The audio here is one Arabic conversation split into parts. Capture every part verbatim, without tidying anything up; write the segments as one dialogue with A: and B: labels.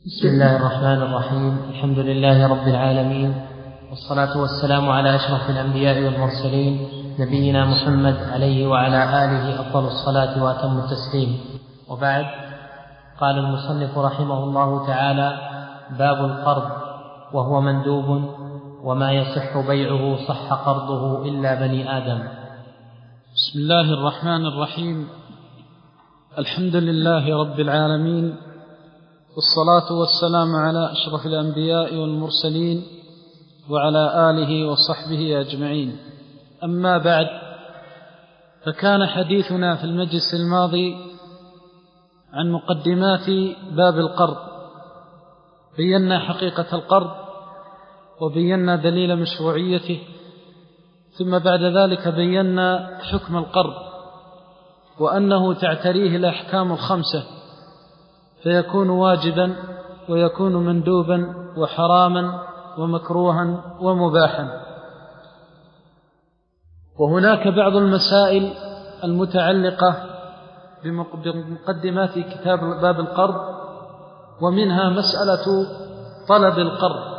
A: بسم الله الرحمن الرحيم. الحمد لله رب العالمين، والصلاة والسلام على أشرف الأنبياء والمرسلين، نبينا محمد عليه وعلى آله أفضل الصلاة وأتم التسليم. وبعد، قال المصنف رحمه الله تعالى: باب القرض، وهو مندوب، وما يصح بيعه صح قرضه إلا بني آدم.
B: بسم الله الرحمن الرحيم. الحمد لله رب العالمين، والصلاة والسلام على أشرف الأنبياء والمرسلين وعلى آله وصحبه أجمعين. أما بعد، فكان حديثنا في المجلس الماضي عن مقدمات باب القرض. بينا حقيقة القرض وبينا دليل مشروعيته، ثم بعد ذلك بينا حكم القرض وأنه تعتريه الأحكام الخمسة، فيكون واجبا ويكون مندوبا وحراما ومكروها ومباحا. وهناك بعض المسائل المتعلقة بمقدمات كتاب باب القرض، ومنها مسألة طلب القرض.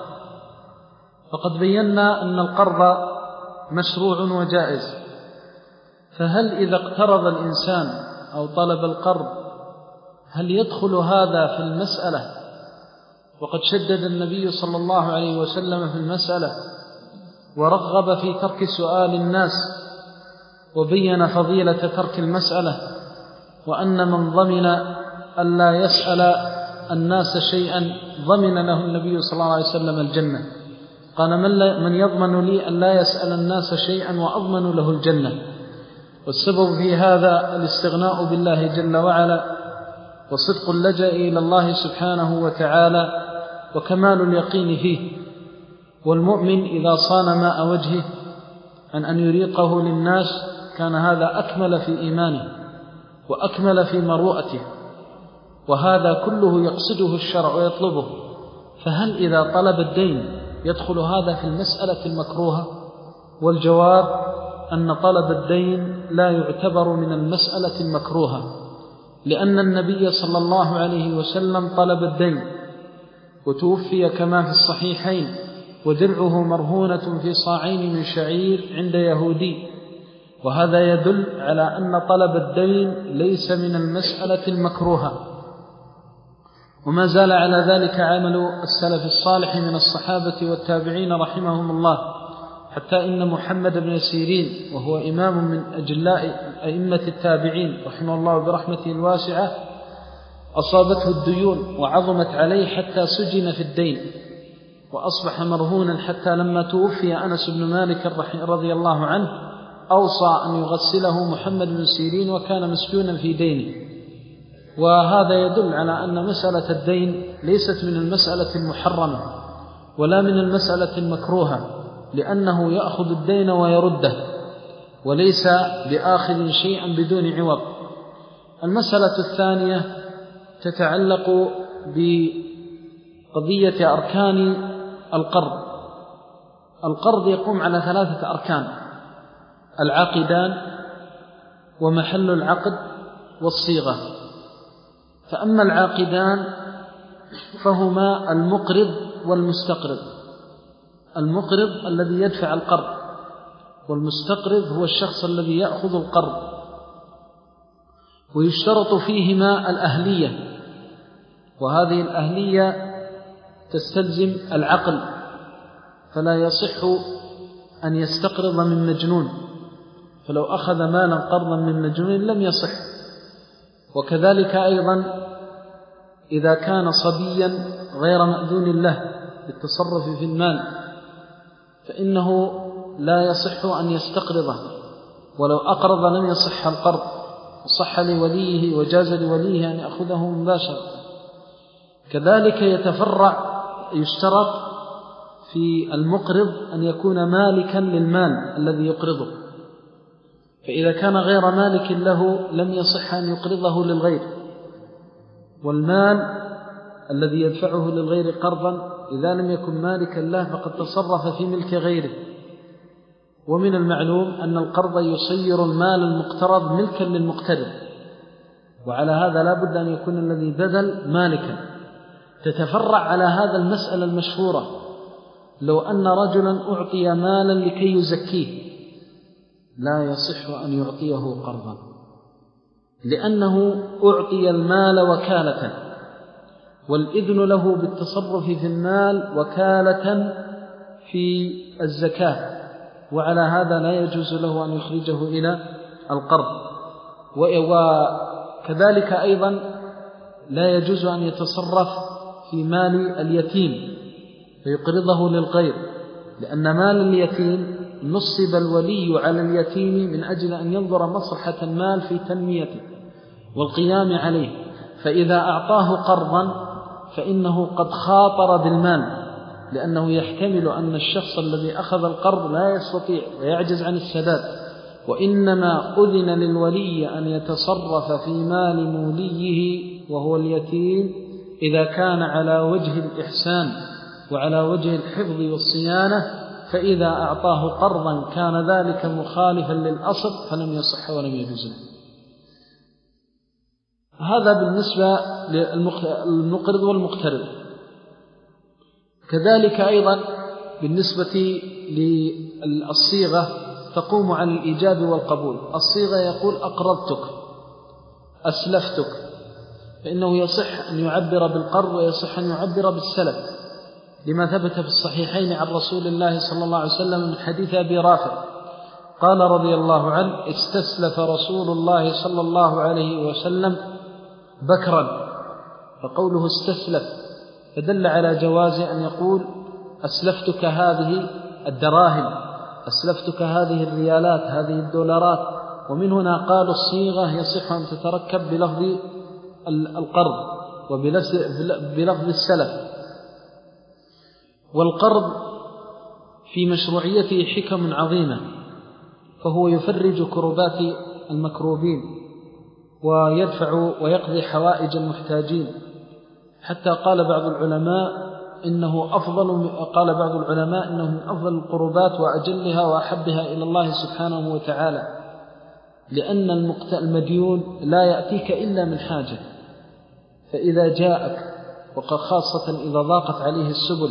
B: فقد بينا أن القرض مشروع وجائز، فهل إذا اقترض الإنسان أو طلب القرض هل يدخل هذا في المسألة؟ وقد شدد النبي صلى الله عليه وسلم في المسألة ورغب في ترك سؤال الناس، وبين فضيلة ترك المسألة، وأن من ضمن أن لا يسأل الناس شيئا ضمن له النبي صلى الله عليه وسلم الجنة. قال: من يضمن لي أن لا يسأل الناس شيئا وأضمن له الجنة؟ والسبب في هذا الاستغناء بالله جل وعلا، وصدق اللجأ إلى الله سبحانه وتعالى، وكمال اليقين فيه. والمؤمن إذا صان ماء وجهه عن أن يريقه للناس كان هذا أكمل في إيمانه وأكمل في مروءته، وهذا كله يقصده الشرع ويطلبه. فهل إذا طلب الدين يدخل هذا في المسألة المكروهة؟ والجواب أن طلب الدين لا يعتبر من المسألة المكروهة، لأن النبي صلى الله عليه وسلم طلب الدين وتوفي كما في الصحيحين، ودرعه مرهونة في صاعين من شعير عند يهودي. وهذا يدل على أن طلب الدين ليس من المسألة المكروهة. وما زال على ذلك عمل السلف الصالح من الصحابة والتابعين رحمهم الله، حتى إن محمد بن سيرين، وهو إمام من أجلاء أئمة التابعين رحمه الله برحمته الواسعة، أصابته الديون وعظمت عليه حتى سجن في الدين، وأصبح مرهونا حتى لما توفي أنس بن مالك رضي الله عنه أوصى أن يغسله محمد بن سيرين، وكان مسجونا في دينه. وهذا يدل على أن مسألة الدين ليست من المسألة المحرمة ولا من المسألة المكروهة، لأنه يأخذ الدين ويرده، وليس بآخذ شيئا بدون عوض. المسألة الثانية تتعلق بقضية أركان القرض. القرض يقوم على ثلاثة أركان: العقدان، ومحل العقد، والصيغة. فأما العاقدان فهما المقرض والمستقرض. المقرض الذي يدفع القرض، والمستقرض هو الشخص الذي يأخذ القرض. ويشترط فيهما الأهلية، وهذه الأهلية تستلزم العقل، فلا يصح أن يستقرض من مجنون، فلو أخذ مالا قرضا من مجنون لم يصح. وكذلك أيضا إذا كان صبيا غير مأذون له بالتصرف في المال فإنه لا يصح أن يستقرضه، ولو أقرض لم يصح القرض، صح لوليه وجاز لوليه أن يأخذه مباشرة. كذلك يتفرع يشترط في المقرض أن يكون مالكا للمال الذي يقرضه، فإذا كان غير مالك له لم يصح أن يقرضه للغير. والمال الذي يدفعه للغير قرضا إذا لم يكن مالكا له فقد تصرف في ملك غيره. ومن المعلوم أن القرض يصير المال المقترض ملكا للمقترض، وعلى هذا لا بد أن يكون الذي بذل مالكا. تتفرع على هذا المسألة المشهورة: لو أن رجلا أعطي مالا لكي يزكيه لا يصح أن يعطيه قرضا، لأنه أعطي المال وكالة، والإذن له بالتصرف في المال وكالة في الزكاة، وعلى هذا لا يجوز له أن يخرجه إلى القرض. وكذلك أيضا لا يجوز أن يتصرف في مال اليتيم فيقرضه للغير، لأن مال اليتيم نصب الولي على اليتيم من أجل أن ينظر مصلحة المال في تنميته والقيام عليه، فإذا أعطاه قرضا فإنه قد خاطر بالمال، لأنه يحتمل أن الشخص الذي أخذ القرض لا يستطيع ويعجز عن السداد، وإنما أذن للولي أن يتصرف في مال موليه وهو اليتيم إذا كان على وجه الإحسان وعلى وجه الحفظ والصيانة، فإذا أعطاه قرضا كان ذلك مخالفا للأصل فلم يصح ولم يجوز له. هذا بالنسبة للمقرض والمقترض. كذلك أيضا بالنسبة للصيغة تقوم على الإيجاب والقبول. الصيغة يقول أقرضتك، أسلفتك، فإنه يصح أن يعبر بالقرض ويصح أن يعبر بالسلف، لما ثبت في الصحيحين عن رسول الله صلى الله عليه وسلم من حديث أبي رافع قال رضي الله عنه: استسلف رسول الله صلى الله عليه وسلم بكرا، فقوله استسلف فدل على جواز أن يقول أسلفتك هذه الدراهم، أسلفتك هذه الريالات، هذه الدولارات. ومن هنا قالوا الصيغة يصح أن تتركب بلفظ القرض وبلفظ السلف. والقرض في مشروعيته حكم عظيمة، فهو يفرج كربات المكروبين ويدفع ويقضي حوائج المحتاجين، حتى قال بعض العلماء إنه أفضل قال بعض العلماء إنه من أفضل القربات وأجلها وأحبها إلى الله سبحانه وتعالى، لأن المديون لا يأتيك إلا من حاجة، فإذا جاءك وخاصة إذا ضاقت عليه السبل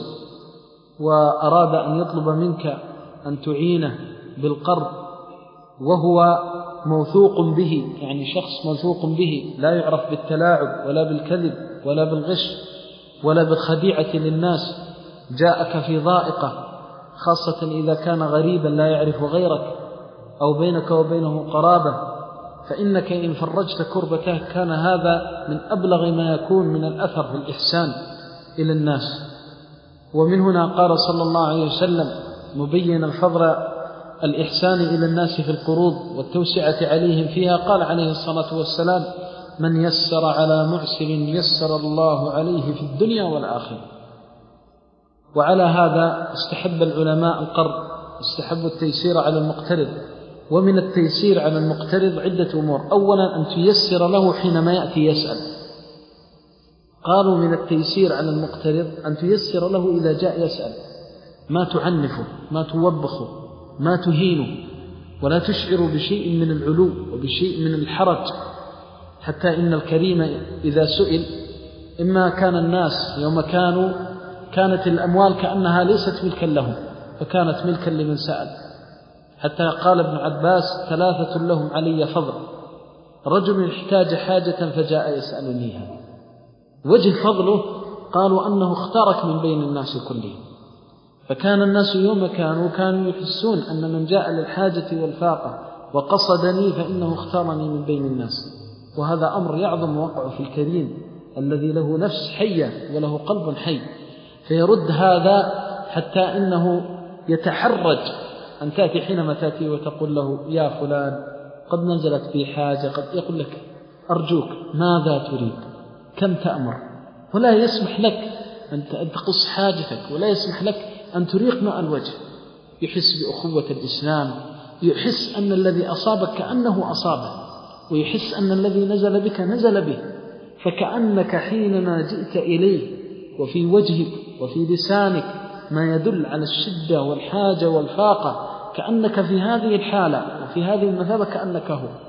B: وأراد أن يطلب منك أن تعينه بالقرض وهو موثوق به، يعني شخص موثوق به لا يعرف بالتلاعب ولا بالكذب ولا بالغش ولا بالخديعة للناس، جاءك في ضائقة، خاصة إذا كان غريبا لا يعرف غيرك أو بينك وبينه قرابة، فإنك إن فرجت كربته كان هذا من أبلغ ما يكون من الأثر في الإحسان إلى الناس. ومن هنا قال صلى الله عليه وسلم مبين الفضل الإحسان إلى الناس في القروض والتوسعة عليهم فيها، قال عليه الصلاة والسلام: من يسر على معسر يسر الله عليه في الدنيا والآخرة. وعلى هذا استحب العلماء القرض، استحبوا التيسير على المقترض. ومن التيسير على المقترض عدة أمور: أولا أن تيسر له حينما يأتي يسأل. قالوا من التيسير على المقترض أن تيسر له إذا جاء يسأل، ما تعنفه، ما توبخه، ما تهينه، ولا تشعر بشيء من العلو وبشيء من الحرج، حتى إن الكريم إذا سئل، إما كان الناس يوم كانوا كانت الأموال كأنها ليست ملكا لهم فكانت ملكا لمن سأل، حتى قال ابن عباس: ثلاثة لهم علي فضل، رجل احتاج حاجة فجاء يسألنيها. وجه فضله قالوا أنه اختارك من بين الناس كلهم، فكان الناس يوم كانوا كانوا يحسون أن من جاء للحاجة والفاقة وقصدني فإنه اختارني من بين الناس. وهذا أمر يعظم وقع في الكريم الذي له نفس حية وله قلب حي، فيرد هذا حتى إنه يتحرج أن تأتي حينما تأتي وتقول له: يا فلان قد نزلت بي حاجة، قد يقول لك: أرجوك ماذا تريد، كم تأمر، ولا يسمح لك أن تقص حاجتك، ولا يسمح لك أن تريق ماء الوجه. يحس بأخوة الإسلام، يحس أن الذي أصابك كأنه أصابه، ويحس أن الذي نزل بك نزل به، فكأنك حينما جئت إليه وفي وجهك وفي لسانك ما يدل على الشدة والحاجة والفاقة، كأنك في هذه الحالة وفي هذه المثابة كأنك هو.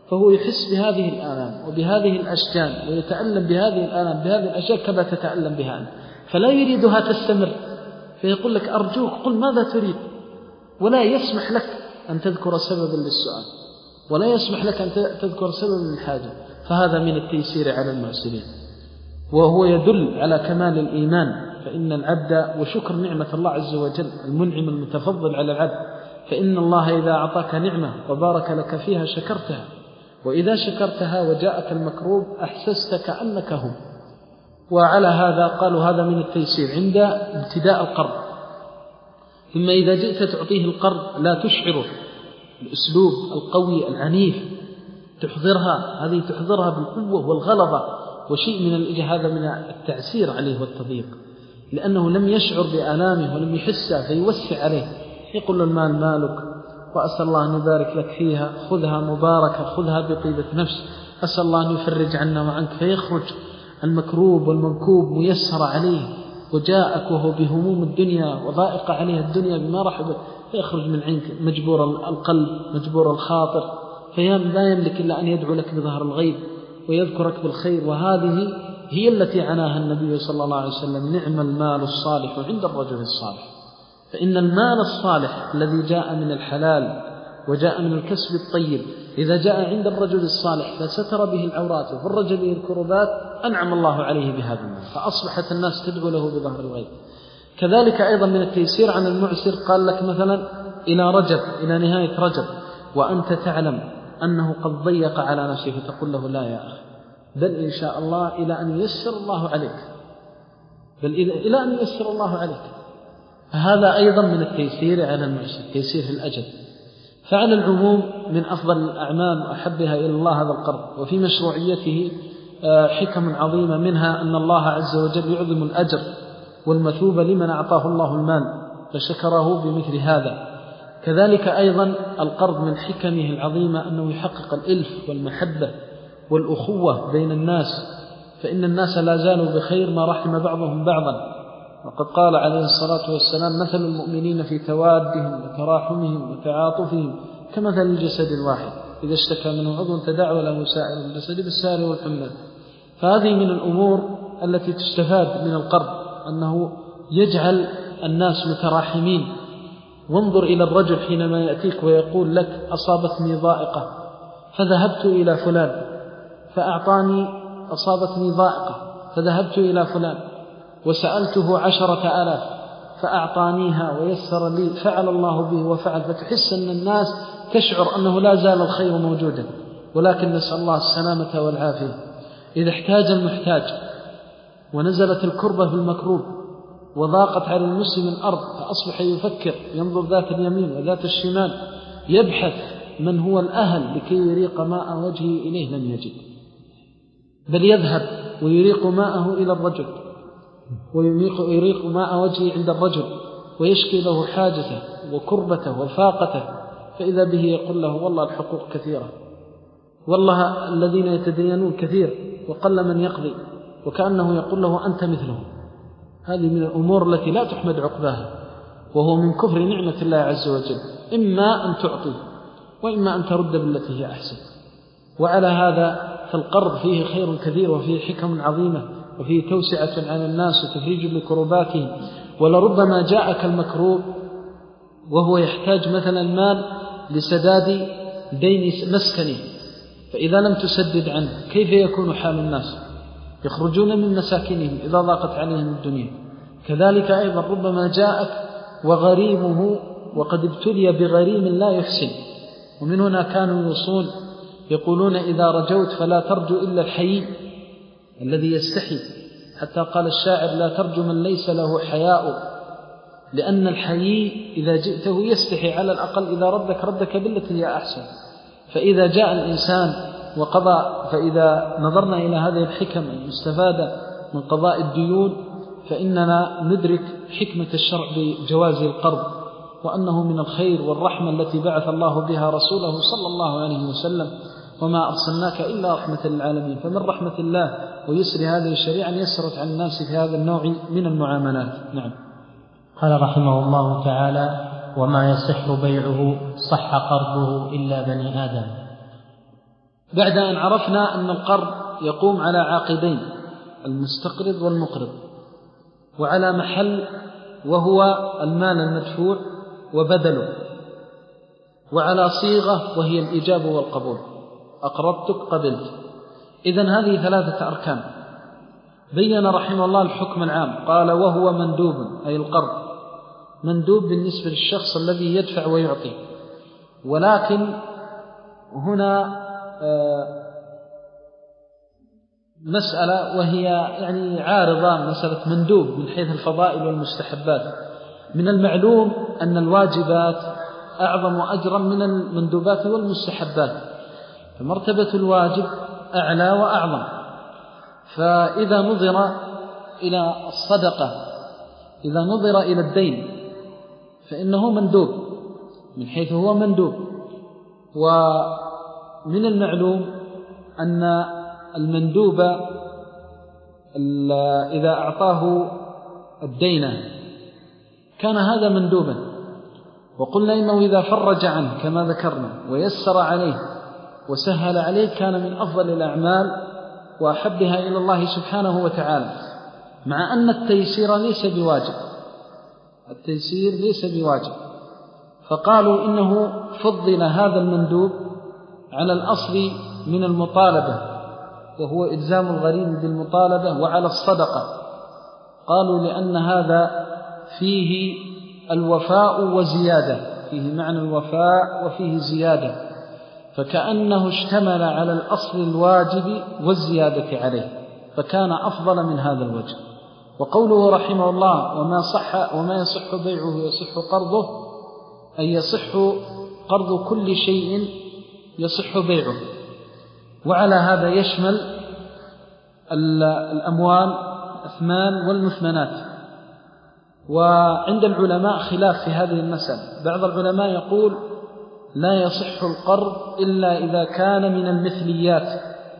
B: فهو يحس بهذه الآلام وبهذه الأشجان ويتألم بهذه الآلام بهذه الأشياء كما تتألم بها أنت، فلا يريدها تستمر، فيقول لك أرجوك قل ماذا تريد، ولا يسمح لك أن تذكر سببا للسؤال، ولا يسمح لك أن تذكر سببا للحاجة. فهذا من التيسير على المعسرين، وهو يدل على كمال الإيمان. فإن العبد وشكر نعمة الله عز وجل المنعم المتفضل على العبد، فإن الله إذا أعطاك نعمة وبارك لك فيها شكرتها، وإذا شكرتها وجاءك المكروب أحسست كأنك هو. وعلى هذا قالوا هذا من التيسير عند ابتداء القرض. ثم إذا جئت تعطيه القرض لا تشعره الأسلوب القوي العنيف، تحضرها، هذه تحضرها بالقوة والغلظة وشيء من الإجهاد، هذا من التعسير عليه والتضييق، لأنه لم يشعر بآلامه ولم يحسها فيوسع عليه. يقول له المال مالك وأسأل الله أن يبارك لك فيها، خذها مباركة، خذها بطيبة نفس، أسأل الله أن يفرج عنا وعنك، فيخرج المكروب والمنكوب ميسر عليه، وجاءك وهو بهموم الدنيا وضائق عليه الدنيا بما رحبت، فيخرج من عنك مجبور القلب مجبور الخاطر، فلا يملك إلا أن يدعو لك بظهر الغيب ويذكرك بالخير. وهذه هي التي عناها النبي صلى الله عليه وسلم: نعم المال الصالح عند الرجل الصالح. فإن المال الصالح الذي جاء من الحلال وجاء من الكسب الطيب إذا جاء عند الرجل الصالح فستر به العورات وفرج به الكربات، أنعم الله عليه بهذا المال، فأصبحت الناس تدعو له بظهر الغيب. كذلك أيضا من التيسير عن المعسر، قال لك مثلا إلى رجب، إلى نهاية رجب، وأنت تعلم أنه قد ضيق على نفسه، فتقول له: لا يا أخي، بل إن شاء الله إلى أن ييسر الله عليك، بل إلى أن ييسر الله عليك. هذا أيضا من التيسير على المعسر، تيسير في الأجل. فعلى العموم من أفضل الأعمال وأحبها إلى الله هذا القرض، وفي مشروعيته حكم عظيمة، منها أن الله عز وجل يعظم الأجر والمثوبة لمن أعطاه الله المال فشكره بمثل هذا. كذلك أيضا القرض من حكمه العظيمة أنه يحقق الإلف والمحبة والأخوة بين الناس، فإن الناس لا زالوا بخير ما رحم بعضهم بعضا. وقد قال عليه الصلاة والسلام: مثل المؤمنين في توادهم وتراحمهم وتعاطفهم كمثل الجسد الواحد إذا اشتكى منه عضو تداعى له سائر الجسد بالسهر والحمى. فهذه من الأمور التي تستفاد من القرض، أنه يجعل الناس متراحمين. وانظر إلى الرجل حينما يأتيك ويقول لك: أصابتني ضائقة فذهبت إلى فلان فأعطاني، أصابتني ضائقة فذهبت إلى فلان وسألته عشرة آلاف فأعطانيها ويسر لي، فعل الله به وفعل. فتحس أن الناس تشعر أنه لا زال الخير موجودا، ولكن نسأل الله السلامة والعافية. إذا احتاج المحتاج ونزلت الكربة في المكروب وضاقت على المسلم الأرض، فأصبح يفكر، ينظر ذات اليمين وذات الشمال، يبحث من هو الأهل لكي يريق ماء وجهه إليه، لم يجد، بل يذهب ويريق ماءه إلى الرجل ويريق ماء وجهه عند الرجل ويشكي له حاجته وكربته وفاقته، فإذا به يقول له: والله الحقوق كثيرة، والله الذين يتدينون كثير وقل من يقضي، وكأنه يقول له: أنت مثله. هذه من الأمور التي لا تحمد عقباها، وهو من كفر نعمة الله عز وجل، إما أن تعطي وإما أن ترد بالتي هي أحسن. وعلى هذا فالقرض فيه خير كثير وفيه حكم عظيمة وفيه توسعة على الناس وتفريج لكروباتهم. ولربما جاءك المكروب وهو يحتاج مثلا المال لسداد دين مسكنه، فإذا لم تسدد عنه كيف يكون حال الناس؟ يخرجون من مساكنهم إذا ضاقت عليهم الدنيا. كذلك أيضا ربما جاءك وغريمه وقد ابتلي بغريم لا يحسن، ومن هنا كانوا يوصون يقولون: إذا رجوت فلا ترجو إلا الحيي الذي يستحي، حتى قال الشاعر: لا ترجو من ليس له حياء، لأن الحيي إذا جئته يستحي على الأقل، إذا ردك ردك بالتي هي أحسن. فإذا جاء الإنسان وقضى، فإذا نظرنا إلى هذه الحكم المستفادة من قضاء الديون، فإننا ندرك حكمة الشرع بجواز القرض، وأنه من الخير والرحمة التي بعث الله بها رسوله صلى الله عليه وسلم: وما أرسلناك إلا رحمة للعالمين. فمن رحمة الله ويسر هذه الشريعة يسرت عن الناس في هذا النوع من المعاملات. نعم.
A: قال رحمه الله تعالى: وما يصح بيعه صح قرضه إلا بني آدم.
B: بعد أن عرفنا أن القرض يقوم على عاقبين: المستقرض والمقرض، وعلى محل وهو المال المدفوع وبدله، وعلى صيغة وهي الإجابة والقبول: أقرضتك قبلت. إذن هذه ثلاثة أركان. بين رحمه الله الحكم العام، قال: وهو مندوب، أي القرض مندوب بالنسبة للشخص الذي يدفع ويعطي. ولكن هنا مسألة وهي يعني عارضة، مسألة مندوب من حيث الفضائل والمستحبات. من المعلوم أن الواجبات أعظم أجرا من المندوبات والمستحبات، فمرتبة الواجب أعلى وأعظم. فإذا نظر إلى الصدقة، إذا نظر إلى الدين، فإنه مندوب من حيث هو مندوب. ومن المعلوم أن المندوب إذا أعطاه الدين كان هذا مندوبا، وقلنا إنه إذا فرج عنه كما ذكرنا ويسر عليه وسهل عليه كان من أفضل الأعمال وأحبها إلى الله سبحانه وتعالى، مع أن التيسير ليس بواجب. التيسير ليس بواجب، فقالوا إنه فضل هذا المندوب على الأصل من المطالبة، وهو إلزام الغريم بالمطالبة، وعلى الصدقة. قالوا لأن هذا فيه الوفاء وزيادة، فيه معنى الوفاء وفيه زيادة، فكأنه اشتمل على الأصل الواجب والزيادة عليه، فكان أفضل من هذا الوجه. وقوله رحمه الله: وما صح وما يصح بيعه يصح قرضه، أي يصح قرض كل شيء يصح بيعه. وعلى هذا يشمل الأموال الأثمان والمثمنات. وعند العلماء خلاف في هذه المسألة. بعض العلماء يقول: لا يصح القرض إلا إذا كان من المثليات،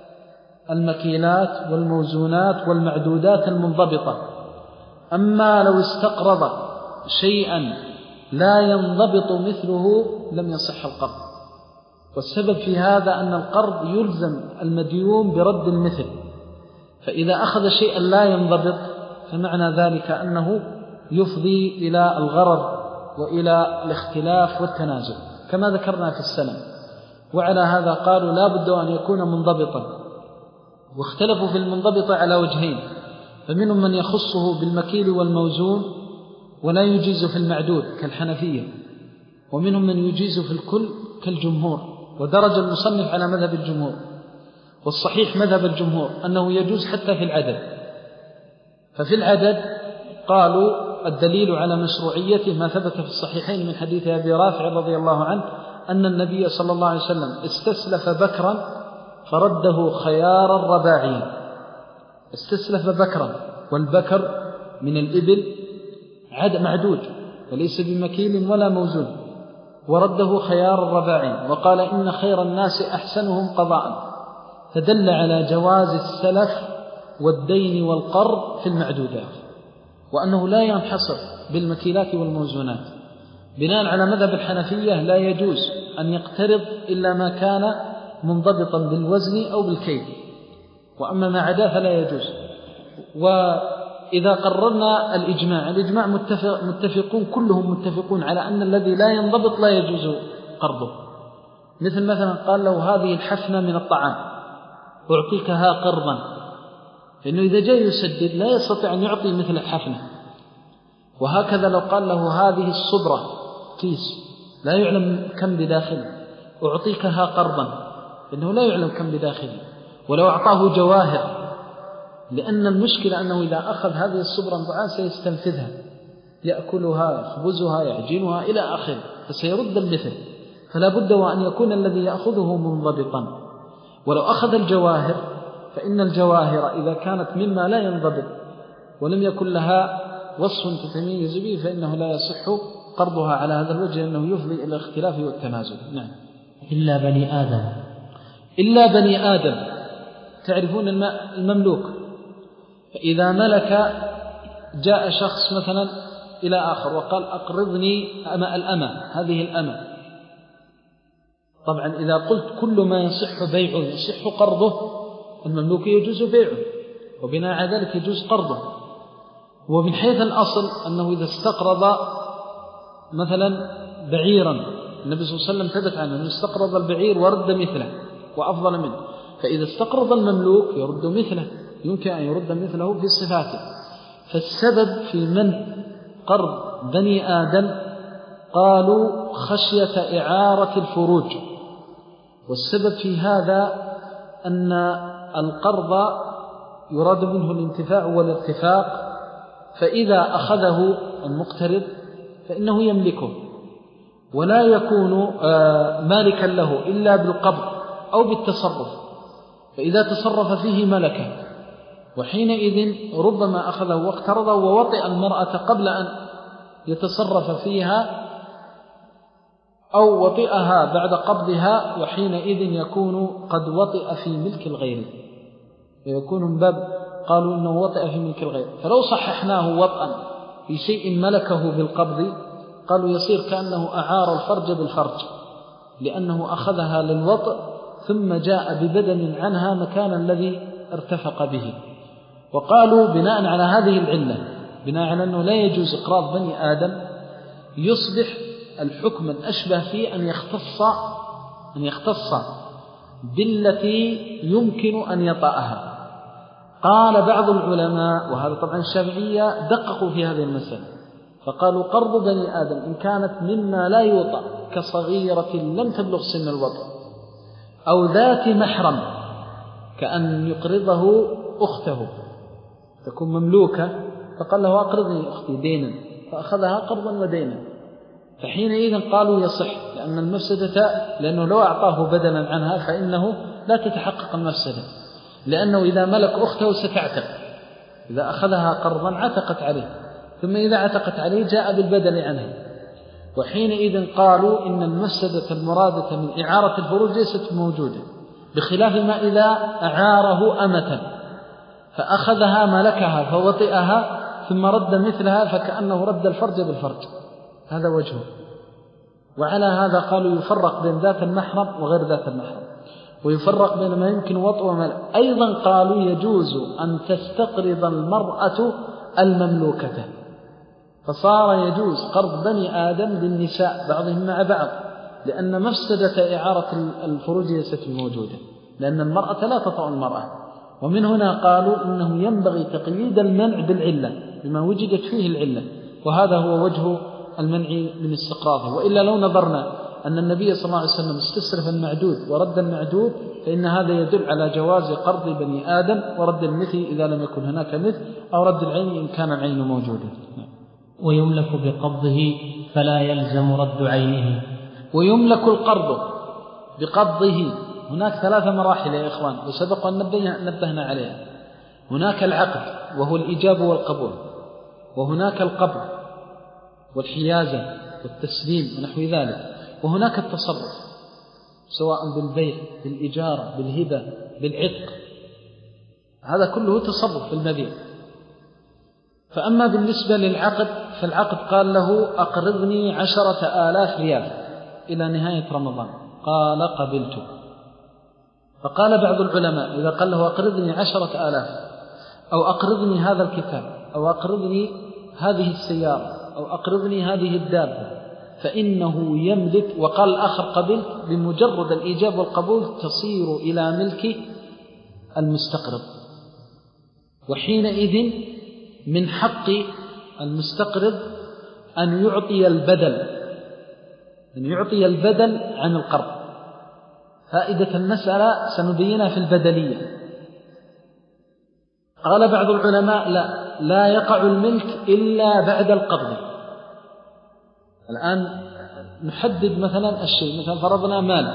B: المكيلات والموزونات والمعدودات المنضبطة. أما لو استقرض شيئا لا ينضبط مثله لم يصح القرض. والسبب في هذا أن القرض يلزم المديون برد المثل، فإذا أخذ شيئا لا ينضبط فمعنى ذلك أنه يفضي إلى الغرر وإلى الاختلاف والتنازل كما ذكرنا في السلم. وعلى هذا قالوا لا بد أن يكون منضبطا، واختلفوا في المنضبط على وجهين: فمنهم من يخصه بالمكيل والموزون ولا يجيز في المعدود كالحنفية، ومنهم من يجيز في الكل كالجمهور. ودرج المصنف على مذهب الجمهور، والصحيح مذهب الجمهور أنه يجوز حتى في العدد. ففي العدد قالوا الدليل على مشروعيته ما ثبت في الصحيحين من حديث أبي رافع رضي الله عنه أن النبي صلى الله عليه وسلم استسلف بكرا فرده خيار الرباعين. استسلف بكرا، والبكر من الإبل عد معدود وليس بمكيل ولا موزون، ورده خيار الرباعين، وقال إن خير الناس أحسنهم قضاء، فدل على جواز السلف والدين والقرض في المعدودات، وأنه لا ينحصر بالمكيلات والموزونات. بناء على مذهب الحنفية لا يجوز أن يقترض إلا ما كان منضبطا بالوزن أو بالكيل، وأما ما عدا فلا يجوز. وإذا قررنا الإجماع، الإجماع متفق متفقون كلهم متفقون على أن الذي لا ينضبط لا يجوز قرضه. مثل مثلا قال له هذه الحفنة من الطعام أعطيكها قرضا، فإنه إذا جاء يسدد لا يستطيع أن يعطي مثل الحفنة. وهكذا لو قال له هذه الصبرة كيس لا يعلم كم بداخله أعطيكها قرضا، فإنه لا يعلم كم بداخله. ولو أعطاه جواهر، لأن المشكلة أنه إذا أخذ هذه الصبرة الضعاف سيستنفذها، يأكلها يخبزها يعجنها إلى آخره، فسيرد المثل. فلا بد وأن يكون الذي يأخذه منضبطا. ولو أخذ الجواهر فإن الجواهر إذا كانت مما لا ينضبط ولم يكن لها وصف تتميز به فإنه لا يصح قرضها على هذا الوجه، أنه يفضي إلى الاختلاف والتنازل. نعم.
A: إلا بني آدم.
B: إلا بني آدم. تعرفون المملوك، فإذا ملك جاء شخص مثلا إلى آخر وقال أقرضني أما الأمة، هذه الأمة، طبعا إذا قلت كل ما يصح بيعه يصح قرضه، المملوك يجوز بيعه، وبناء على ذلك يجوز قرضه. ومن حيث الأصل أنه إذا استقرض مثلا بعيرا، النبي صلى الله عليه وسلم ثبت عنه أنه استقرض البعير ورد مثله وأفضل منه، فإذا استقرض المملوك يرد مثله، يمكن أن يرد مثله في صفاته. فالسبب في منع قرض بني آدم قالوا خشية إعارة الفروج، والسبب في هذا أن القرض يراد منه الانتفاع والارتفاق، فإذا أخذه المقترض فإنه يملكه ولا يكون مالكا له إلا بالقبض أو بالتصرف، فإذا تصرف فيه ملكه، وحينئذ ربما أخذه واقترضه ووطئ المرأة قبل أن يتصرف فيها أو وطئها بعد قبضها، وحينئذ يكون قد وطئ في ملك الغير، ويكون من باب قالوا إنه وطئ في ملك الغير. فلو صححناه وطئا في شيء ملكه بالقبض قالوا يصير كأنه أعار الفرج بالفرج، لأنه أخذها للوطئ ثم جاء ببدن عنها مكان الذي ارتفق به. وقالوا بناء على هذه العلة، بناء على أنه لا يجوز إقراض بني آدم، يصبح الحكم الأشبه فيه أن يختص أن يختص بالتي يمكن أن يطأها. قال بعض العلماء، وهذا طبعا الشافعية دققوا في هذه المسألة، فقالوا قرض بني آدم إن كانت مما لا يوطأ كصغيرة لم تبلغ سن الوطأ أو ذات محرم، كأن يقرضه أخته تكون مملوكة، فقال له أقرضني أختي دينا، فأخذها قرضا ودينا، فحينئذ قالوا يصح، لأن المفسدة، لأنه لو أعطاه بدلا عنها فإنه لا تتحقق المفسدة، لأنه إذا ملك أخته ستعتق، إذا أخذها قرضا عتقت عليه، ثم إذا عتقت عليه جاء بالبدل عنه، وحينئذ قالوا إن المفسدة المرادة من إعارة الفروج ليست موجودة، بخلاف ما إذا أعاره أمة فأخذها ملكها فوطئها ثم رد مثلها، فكأنه رد الفرج بالفرج، هذا وجهه. وعلى هذا قالوا يفرق بين ذات المحرم وغير ذات المحرم، ويفرق بين ما يمكن وطء وما. أيضا قالوا يجوز أن تستقرض المرأة المملوكة، فصار يجوز قرض بني آدم للنساء بعضهم مع بعض، لأن مفسدة إعارة الفروج ليست موجودة، لأن المرأة لا تطأ المرأة. ومن هنا قالوا إنه ينبغي تقييد المنع بالعلة بما وجدت فيه العلة، وهذا هو وجه المنع من استقراضه. وإلا لو نظرنا أن النبي صلى الله عليه وسلم استسرف المعدود ورد المعدود، فإن هذا يدل على جواز قرض بني آدم ورد المثل إذا لم يكن هناك مثل، أو رد العين إن كان العين موجودا.
A: ويملك بقبضه فلا يلزم رد عينه.
B: ويملك القرض بقبضه، هناك ثلاث مراحل يا إخوان، وسبق أن نبهنا عليها. هناك العقد وهو الإجاب والقبول، وهناك القبض والحيازة والتسليم ونحو ذلك، وهناك التصرف سواء بالبيع بالإجارة بالهبة بالعتق، هذا كله تصرف في المبيع. فأما بالنسبة للعقد فالعقد قال له أقرضني عشرة آلاف ريال إلى نهاية رمضان، قال قبلت. فقال بعض العلماء إذا قال له أقرضني عشرة آلاف أو أقرضني هذا الكتاب أو أقرضني هذه السيارة أو أقرضني هذه الدابة، فإنه يملك. وقال الآخر قبلت، بمجرد الإيجاب والقبول تصير إلى ملك المستقرض، وحينئذ من حق المستقرض أن يعطي البدل أن يعطي البدل عن القرض. فائدة المسألة سنبينها في البدلية. قال بعض العلماء لا لا يقع الملك إلا بعد القبض. الآن نحدد مثلا الشيء، مثلا فرضنا مال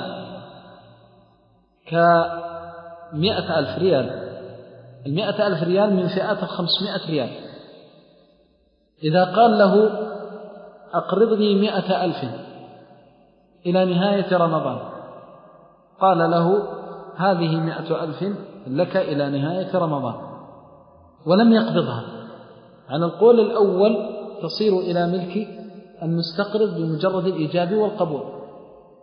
B: كمئة ألف ريال، المئة ألف ريال من فئة الخمسمائة ريال. إذا قال له أقرضني مئة ألف إلى نهاية رمضان، قال له هذه مئة ألف لك إلى نهاية رمضان، ولم يقبضها، على القول الأول تصير إلى ملك المستقرض بمجرد الإيجاب والقبول.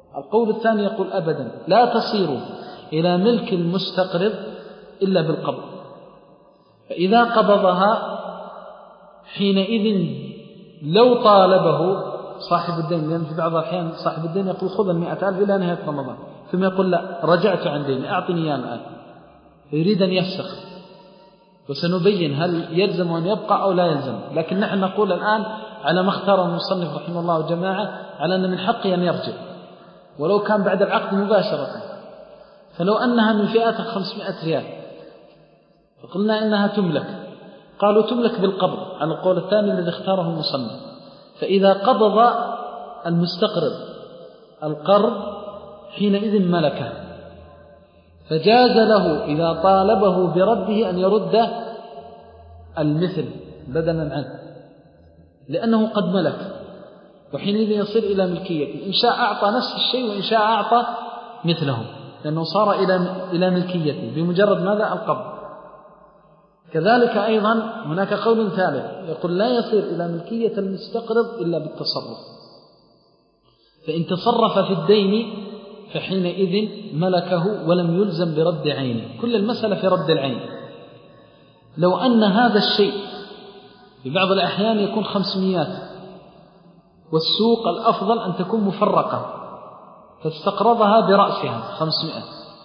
B: القول الثاني يقول أبدا لا تصير إلى ملك المستقرض إلا بالقبض، فإذا قبضها حينئذ لو طالبه صاحب الدين، لأن في بعض الأحيان صاحب الدين يقول خذ المئة ألف إلى نهاية رمضان، ثم يقول لا رجعت عن ديني أعطني إياه الآن، فيريد أن يفسخ، وسنبين هل يلزم أن يبقى أو لا يلزم. لكن نحن نقول الآن على ما اختاره المصنف رحمه الله وجماعة على أن من حقه أن يرجع ولو كان بعد العقد مباشرة. فلو أنها من فئة خمسمائة ريال فقلنا إنها تملك، قالوا تملك بالقبض على القول الثاني الذي اختاره المصنف. فإذا قبض المستقرض القرض حينئذ ملكه، فجاز له إذا طالبه برده أن يرد المثل بدلا عنه، لأنه قد ملك، وحينئذ يصير إلى ملكيته، إن شاء أعطى نفس الشيء وإن شاء أعطى مثله، لأنه صار إلى إلى ملكيته بمجرد ماذا؟ القبض. كذلك أيضا هناك قول ثالث يقول لا يصير إلى ملكية المستقرض إلا بالتصرف، فإن تصرف في الدين فحينئذ ملكه ولم يلزم برد عينه. كل المسألة في رد العين. لو أن هذا الشيء في بعض الأحيان يكون خمسمائة، والسوق الأفضل أن تكون مفرقة، فاستقرضها برأسها خمسمائة،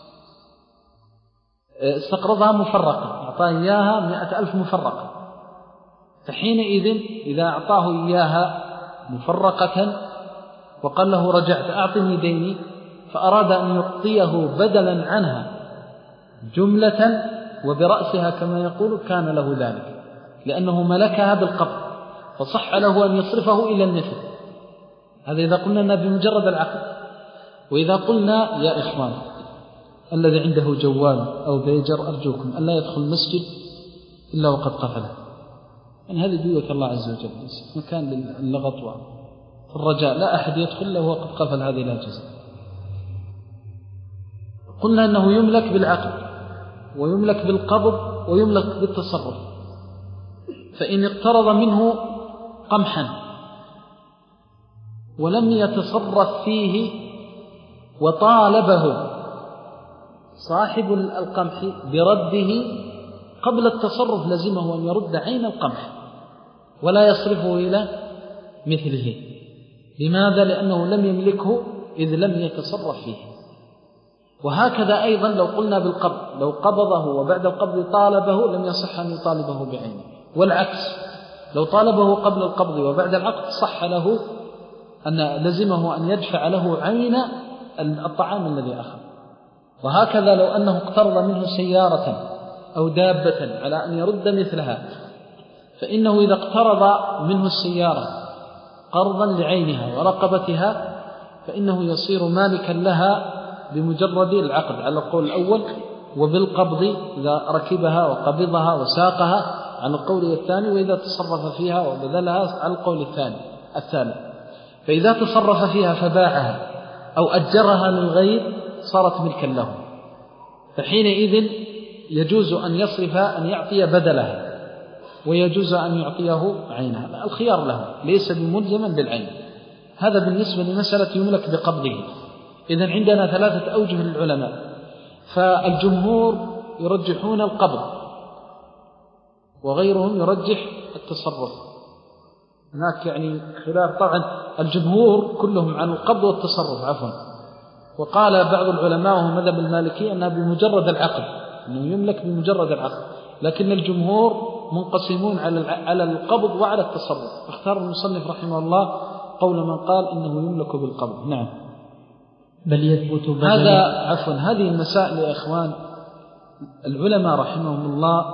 B: استقرضها مفرقة أعطاه إياها مئة ألف مفرقة، فحينئذ إذا أعطاه إياها مفرقة وقال له رجعت أعطني ديني، فأراد أن يعطيه بدلا عنها جملة وبرأسها كما يقول، كان له ذلك لأنه ملكها بالقبض، فصح له أن يصرفه إلى المثل. هذا إذا قلنا أنه بمجرد العقد. وإذا قلنا يا إخوان الذي عنده جوال أو بيجر أرجوكم ألا يدخل المسجد إلا وقد قفله، يعني هذه بيوت الله عز وجل مكان للغط والرجاء، لا أحد يدخل له وقد قفل هذه الأجهزة. قلنا أنه يملك بالعقد ويملك بالقبض ويملك بالتصرف. فإن اقترض منه قمحا ولم يتصرف فيه وطالبه صاحب القمح برده قبل التصرف، لزمه أن يرد عين القمح ولا يصرفه إلى مثله. لماذا؟ لأنه لم يملكه إذ لم يتصرف فيه. وهكذا أيضا لو قلنا بالقبض، لو قبضه وبعد القبض طالبه لم يصح أن يطالبه بعينه، والعكس لو طالبه قبل القبض وبعد العقد صح له أن لزمه أن يدفع له عين الطعام الذي أخذ. وهكذا لو أنه اقترض منه سيارة أو دابة على أن يرد مثلها، فإنه إذا اقترض منه السيارة قرضا لعينها ورقبتها فإنه يصير مالكا لها بمجرد العقد على القول الأول، وبالقبض إذا ركبها وقبضها وساقها على القول الثاني، وإذا تصرف فيها وبذلها على القول الثاني الثالث. فإذا تصرف فيها فباعها أو أجرها للغير صارت ملكا له، فحينئذ يجوز أن يصرف أن يعطي بدلها ويجوز أن يعطيه عينها، الخيار له ليس بملزما بالعين. هذا بالنسبة لمسألة يملك بقبضه. إذن عندنا ثلاثة أوجه للعلماء، فالجمهور يرجحون القبض وغيرهم يرجح التصرف. هناك يعني خلاف، طبعا الجمهور كلهم عن القبض والتصرف عفوا. وقال بعض العلماء وهو مذهب المالكي أنها بمجرد العقد، أنه يملك بمجرد العقد، لكن الجمهور منقسمون على القبض وعلى التصرف. اختار المصنف رحمه الله قول من قال إنه يملك بالقبض. نعم،
A: بل يثبت بدل.
B: هذا عفوا هذه المسائل يا إخوان العلماء رحمهم الله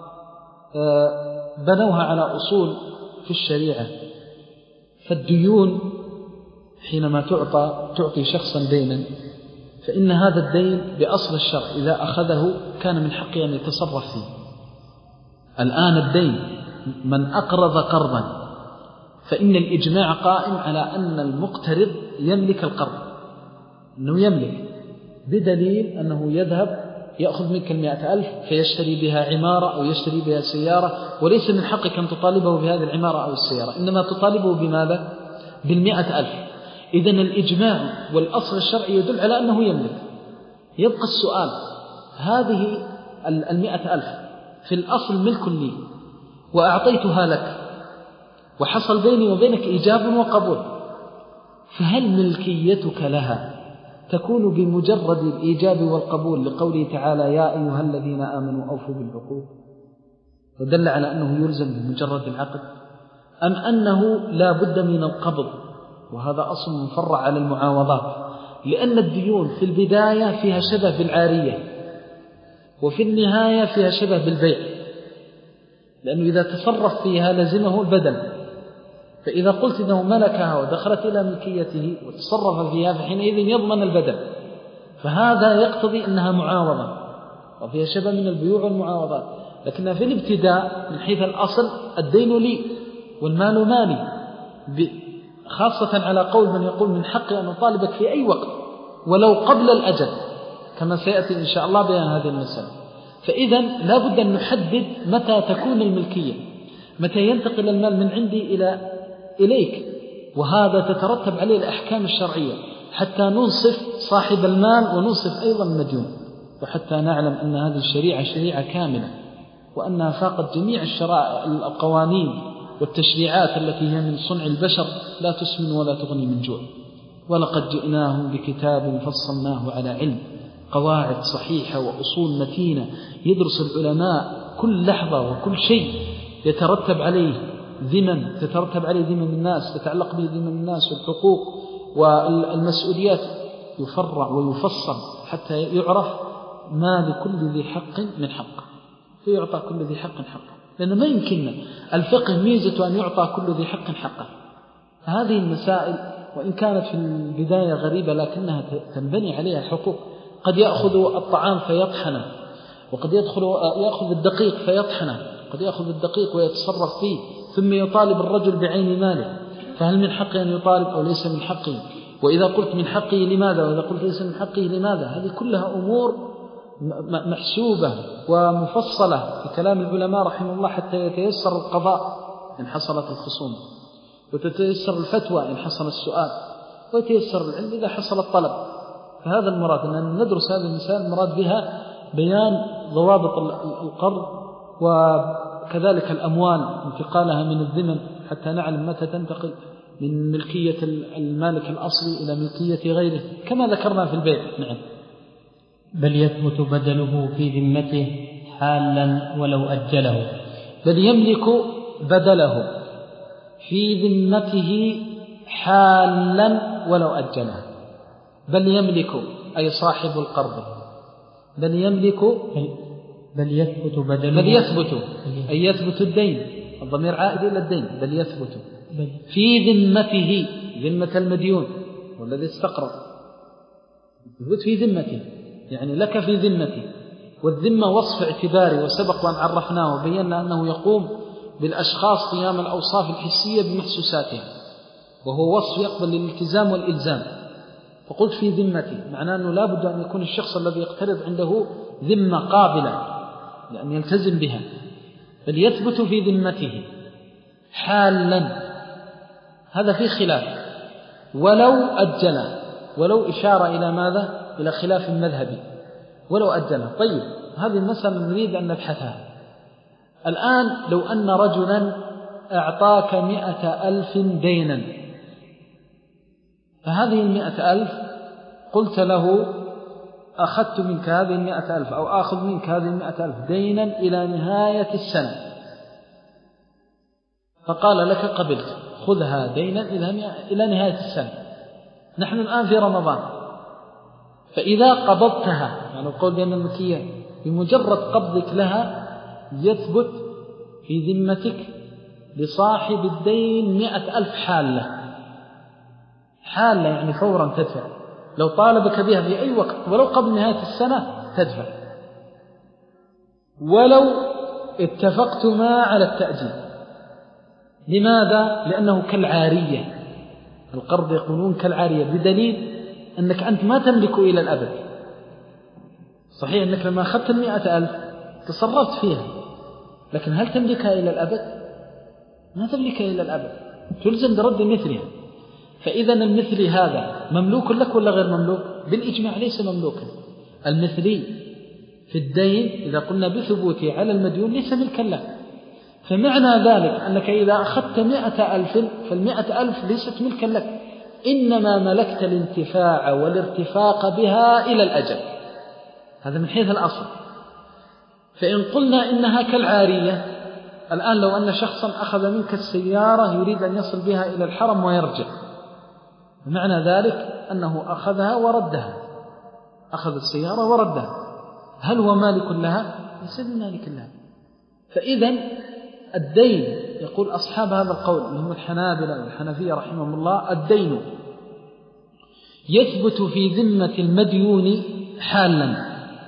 B: بنوها على أصول في الشريعة. فالديون حينما تعطى تعطي شخصا دينا، فإن هذا الدين بأصل الشرع إذا أخذه كان من حقه أن يتصرف فيه. الآن الدين من أقرض قرضا فإن الإجماع قائم على أن المقترض يملك القرض، أنه يملك، بدليل أنه يذهب يأخذ منك المئة ألف فيشتري بها عمارة أو يشتري بها سيارة، وليس من حقك أن تطالبه بهذه العمارة أو السيارة، إنما تطالبه بماذا؟ بالمئة ألف. إذن الإجماع والأصل الشرعي يدل على أنه يملك. يبقى السؤال، هذه المئة ألف في الأصل ملك لي وأعطيتها لك وحصل بيني وبينك إيجاب وقبول، فهل ملكيتك لها تكون بمجرد الإيجاب والقبول لقوله تعالى يا أيها الذين آمنوا أوفوا بالعقود، ودل على أنه يلزم بمجرد العقد، أم أنه لا بد من القبض؟ وهذا أصل مفرع على المعاوضات، لأن الديون في البداية فيها شبه بالعارية وفي النهاية فيها شبه بالبيع، لأنه إذا تصرف فيها لزمه البدل، فإذا قلت إنه ملكها ودخلت إلى ملكيته وتصرف فيها فحينئذ يضمن البدل، فهذا يقتضي أنها معاوضة وفيها شبه من البيوع والمعاوضات. لكنها في الابتداء من حيث الأصل الدين لي والمال مالي، خاصة على قول من يقول من حقي أن أطالبك في أي وقت ولو قبل الأجل، كما سيأتي إن شاء الله بيان هذه المسألة. فإذا لا بد أن نحدد متى تكون الملكية، متى ينتقل المال من عندي إلى إليك، وهذا تترتب عليه الأحكام الشرعية حتى ننصف صاحب المال وننصف أيضا المديون، وحتى نعلم أن هذه الشريعة شريعة كاملة وأنها فاقت جميع الشرائع القوانين والتشريعات التي هي من صنع البشر، لا تسمن ولا تغني من جوع. ولقد جئناهم بكتاب فصلناه على علم، قواعد صحيحة وأصول متينة يدرس العلماء كل لحظة وكل شيء يترتب عليه ذمم، تترتب عليه ذمم الناس، تتعلق به ذمم الناس والحقوق والمسؤوليات، يفرع ويفصل حتى يعرف ما لكل ذي حق من حق، فيعطى كل ذي حق حقه، لأنه ما يمكننا الفقه ميزة أن يعطى كل ذي حق حقه. هذه المسائل وإن كانت في البداية غريبة لكنها تنبني عليها حقوق. قد يأخذ الطعام فيطحنه، وقد يدخل يأخذ الدقيق فيطحنه، قد يأخذ الدقيق ويتصرف فيه ثم يطالب الرجل بعين ماله، فهل من حقه أن يطالب أو ليس من حقه؟ وإذا قلت من حقه لماذا، وإذا قلت ليس من حقه لماذا؟ هذه كلها أمور محسوبة ومفصلة في كلام العلماء رحمه الله حتى يتيسر القضاء إن حصلت الخصومة، وتتيسر الفتوى إن حصل السؤال، ويتيسر العلم إذا حصل الطلب. فهذا المراد أن ندرس هذه المسائل، المراد بها بيان ضوابط القرض وكذلك الأموال انتقالها من الذمم حتى نعلم متى تنتقل من ملكية المالك الأصلي إلى ملكية غيره كما ذكرنا في البيع. نعم.
A: بل يثبت بدله في ذمته حالا ولو أجله.
B: بل يملك بدله في ذمته حالا ولو أجله. بل يملك أي صاحب القرض، بل يملك
A: بل يثبت بدله،
B: بل يثبت أي يثبت الدين، الضمير عائد إلى الدين. بل يثبت في ذمته، ذمة المديون والذي استقرض، يثبت في ذمته يعني لك في ذمته. والذمة وصف اعتباري، وسبق وأن عرفناه وبينا أنه يقوم بالأشخاص قيام الأوصاف الحسية بمحسوساتها، وهو وصف يقبل الالتزام والإلزام. فقلت في ذمتي معناه أنه لا بد أن يكون الشخص الذي يقترض عنده ذمة قابلة لأن يلتزم بها. بل يثبت في ذمته حالا، هذا في خلاف. ولو أجل، ولو إشارة إلى ماذا؟ إلى خلاف مذهبي. ولو أجل. طيب هذه المسألة نريد أن نبحثها الآن. لو أن رجلا أعطاك مئة ألف دينا، فهذه المئة ألف قلت له أخذت منك هذه المئة ألف أو أخذ منك هذه المئة ألف دينا إلى نهاية السنة، فقال لك قبلت، خذها دينا إلى نهاية السنة. نحن الآن في رمضان، فإذا قبضتها يعني القول بأن الملكية بمجرد قبضك لها يثبت في ذمتك لصاحب الدين مئة ألف حالة. حالة يعني فورا تدفع، لو طالبك بها في أي وقت ولو قبل نهاية السنة تدفع، ولو اتفقتما على التأجيل. لماذا؟ لأنه كالعارية، القرض يقولون كالعارية، بدليل أنك أنت ما تملك إلى الأبد. صحيح أنك لما أخذت المئة ألف تصرفت فيها، لكن هل تملكها إلى الأبد؟ ما تملكها إلى الأبد، تلزم برد مثلها. فإذا المثلي هذا مملوك لك ولا غير مملوك؟ بالإجماع ليس مملوكا. المثلي في الدين إذا قلنا بثبوته على المديون ليس ملكا له. فمعنى ذلك أنك إذا أخذت مئة ألف فالمئة ألف ليست ملكا لك، إنما ملكت الانتفاع والارتفاق بها إلى الأجل. هذا من حيث الأصل. فإن قلنا إنها كالعارية، الآن لو أن شخصا أخذ منك السيارة يريد أن يصل بها إلى الحرم ويرجع، معنى ذلك أنه أخذها وردها، أخذ السيارة وردها، هل هو مالك لها؟ ليس بمالك لها. فإذا الدين، يقول أصحاب هذا القول اللي هم الحنابلة والحنفية رحمهم الله، الدين يثبت في ذمة المديون حالا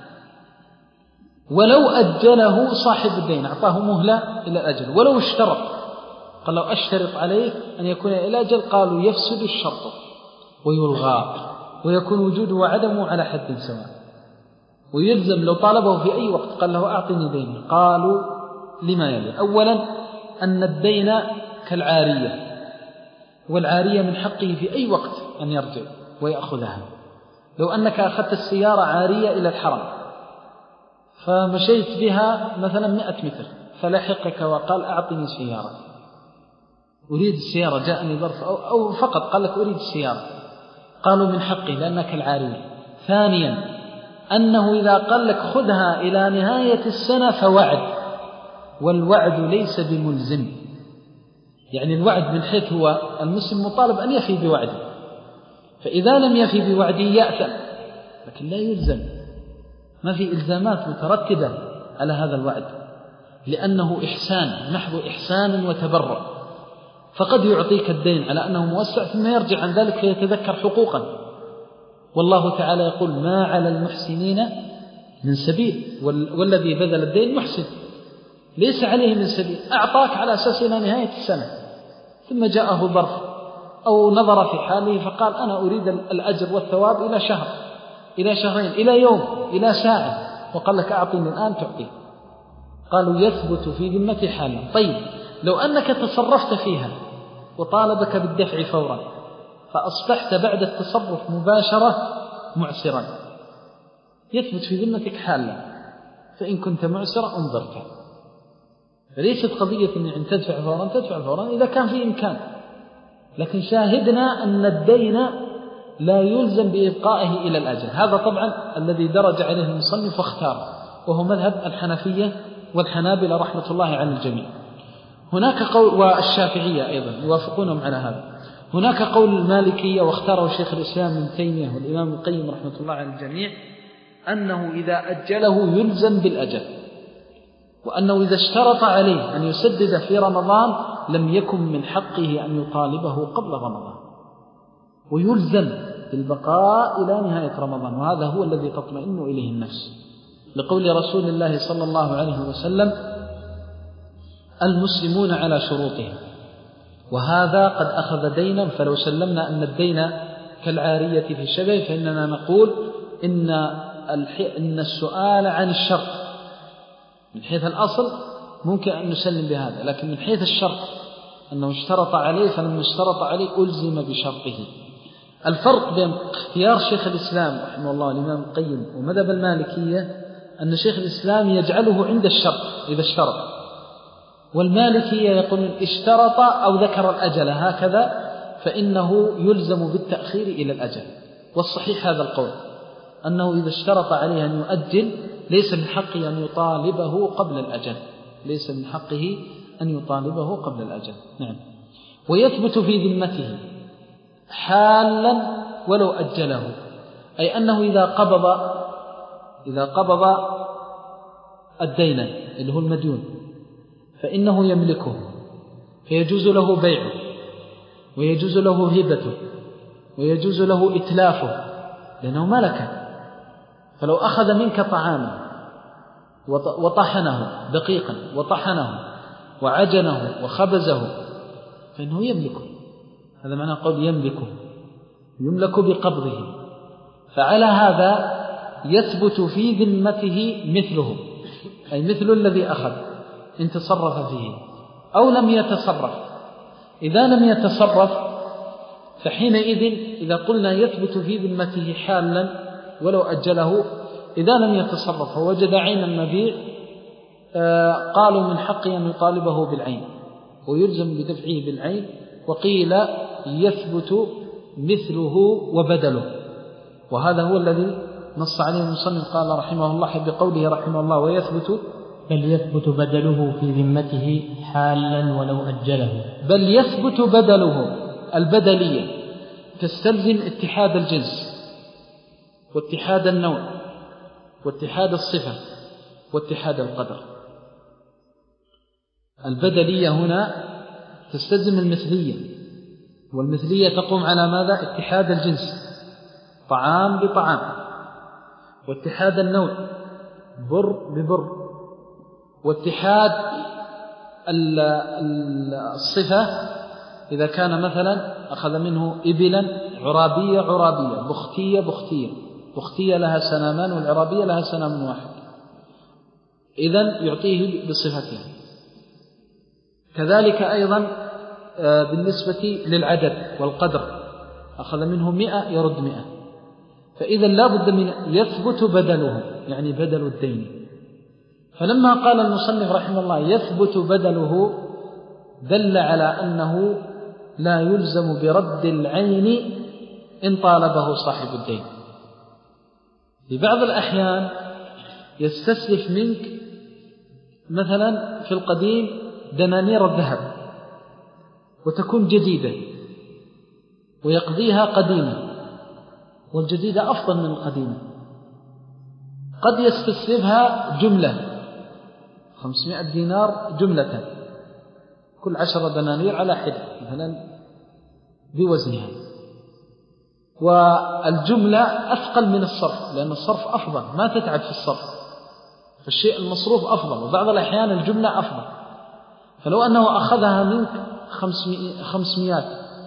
B: ولو أجله صاحب الدين، أعطاه مهلة إلى الأجل، ولو اشترط، قال لو أشترط عليك أن يكون إلى أجل، قالوا يفسد الشرط ويلغى ويكون وجوده وعدمه على حد سواء، ويلزم لو طالبه في أي وقت قال له أعطني ديني. قالوا لما يلي: أولا أن الدين كالعارية، والعارية من حقه في أي وقت أن يرجع ويأخذها. لو أنك أخذت السيارة عارية إلى الحرم فمشيت بها مثلا مئة متر، فلحقك وقال أعطني سيارة، أريد السيارة، جاءني ظرف أو, أو فقط قال لك أريد السيارة، قالوا من حقه لأنك العارية. ثانيا أنه إذا قال لك خذها إلى نهاية السنة فوعد، والوعد ليس بملزم، يعني الوعد من حيث هو المسلم مطالب أن يفي بوعده، فإذا لم يفي بوعده يأثم، لكن لا يلزم، ما في إلزامات مترتبة على هذا الوعد، لأنه إحسان محض إحسان وتبرع. فقد يعطيك الدين على أنه موسع ثم يرجع عن ذلك فيتذكر حقوقا، والله تعالى يقول: ما على المحسنين من سبيل، والذي بذل الدين محسن ليس عليه من سبيل، أعطاك على أساس إلى نهاية السنة، ثم جاءه ظرف أو نظر في حاله فقال أنا أريد الأجر والثواب إلى شهر، إلى شهرين، إلى يوم، إلى ساعة، وقال لك أعطني الآن تعطيه. قالوا يثبت في ذمته حالا. طيب لو أنك تصرفت فيها وطالبك بالدفع فورا، فأصبحت بعد التصرف مباشرة معسرا، يثبت في ذمتك حالا، فإن كنت معسرا انظرك. فليست قضية أن تدفع فورا تدفع فورا إذا كان في إمكان، لكن شاهدنا أن الدين لا يلزم بإبقائه إلى الأجل. هذا طبعا الذي درج عليه المصنف واختار، وهو مذهب الحنفية والحنابلة رحمة الله على الجميع. هناك قول، والشافعية أيضا يوافقونهم على هذا. هناك قول المالكية واختاره شيخ الإسلام ابن تيمية والإمام القيم رحمة الله على الجميع، أنه إذا أجله يلزم بالأجل، وأنه إذا اشترط عليه أن يسدد في رمضان لم يكن من حقه أن يطالبه قبل رمضان، ويلزم بالبقاء إلى نهاية رمضان. وهذا هو الذي تطمئن إليه النفس، لقول رسول الله صلى الله عليه وسلم: المسلمون على شروطهم. وهذا قد أخذ دينا، فلو سلمنا أن الدين كالعارية في الشبه فإننا نقول إن, إن السؤال عن الشرط من حيث الأصل ممكن أن نسلم بهذا، لكن من حيث الشرط أنه اشترط عليه فلما اشترط عليه ألزم بشرطه. الفرق بين اختيار شيخ الإسلام رحمه الله الإمام القيم ومذهب المالكية أن شيخ الإسلام يجعله عند الشرط إذا اشترط، والمالكية يقول اشترط أو ذكر الأجل هكذا فإنه يلزم بالتأخير إلى الأجل. والصحيح هذا القول، أنه إذا اشترط عليه أن يؤجل ليس من حقه أن يطالبه قبل الأجل، ليس من حقه أن يطالبه قبل الأجل. نعم. ويثبت في ذمته حالا ولو أجله، أي أنه إذا قبض إذا قبض الدين اللي هو المديون فإنه يملكه، فيجوز له بيعه، ويجوز له هبته، ويجوز له إتلافه، لأنه ملكه. فلو أخذ منك طعاما وطحنه دقيقا وطحنه وعجنه وخبزه فإنه يملكه، هذا معنى قول يملكه، يملك بقبضه. فعلى هذا يثبت في ذمته مثله، أي مثل الذي أخذ إن تصرف فيه أو لم يتصرف. إذا لم يتصرف فحينئذ إذا قلنا يثبت في ذمته حالا ولو أجله، إذا لم يتصرف ووجد عين المبيع قالوا من حقه أن يطالبه بالعين ويلزم بدفعه بالعين، وقيل يثبت مثله وبدله، وهذا هو الذي نص عليه المصنف قال رحمه الله بقوله رحمه الله ويثبت
A: بل يثبت بدله في ذمته حالا ولو أجله.
B: بل يثبت بدله، البدلية تستلزم اتحاد الجنس واتحاد النوع واتحاد الصفة واتحاد القدر. البدلية هنا تستلزم المثلية، والمثلية تقوم على ماذا؟ اتحاد الجنس، طعام بطعام، واتحاد النوع بر ببر، واتحاد الصفة إذا كان مثلا أخذ منه إبلا عرابية عرابية، بختية بختية، بختية لها سنامان والعرابية لها سنام واحد، إذن يعطيه بصفتها. كذلك أيضا بالنسبة للعدد والقدر، أخذ منه مئة يرد مئة، فإذا لا بد من يثبت بدله، يعني بدل الدين. فلما قال المصنف رحمه الله يثبت بدله دل على أنه لا يلزم برد العين إن طالبه صاحب الدين. في بعض الأحيان يستسلف منك مثلا في القديم دنانير الذهب وتكون جديدة ويقضيها قديمة، والجديدة أفضل من القديمة، قد يستسلفها جملة خمسمائة دينار جملة، كل عشرة دنانير على حدة مثلا بوزنها، والجملة أثقل من الصرف لأن الصرف أفضل، ما تتعب في الصرف، فالشيء المصروف أفضل، وبعض الأحيان الجملة أفضل. فلو أنه أخذها منك خمسمائة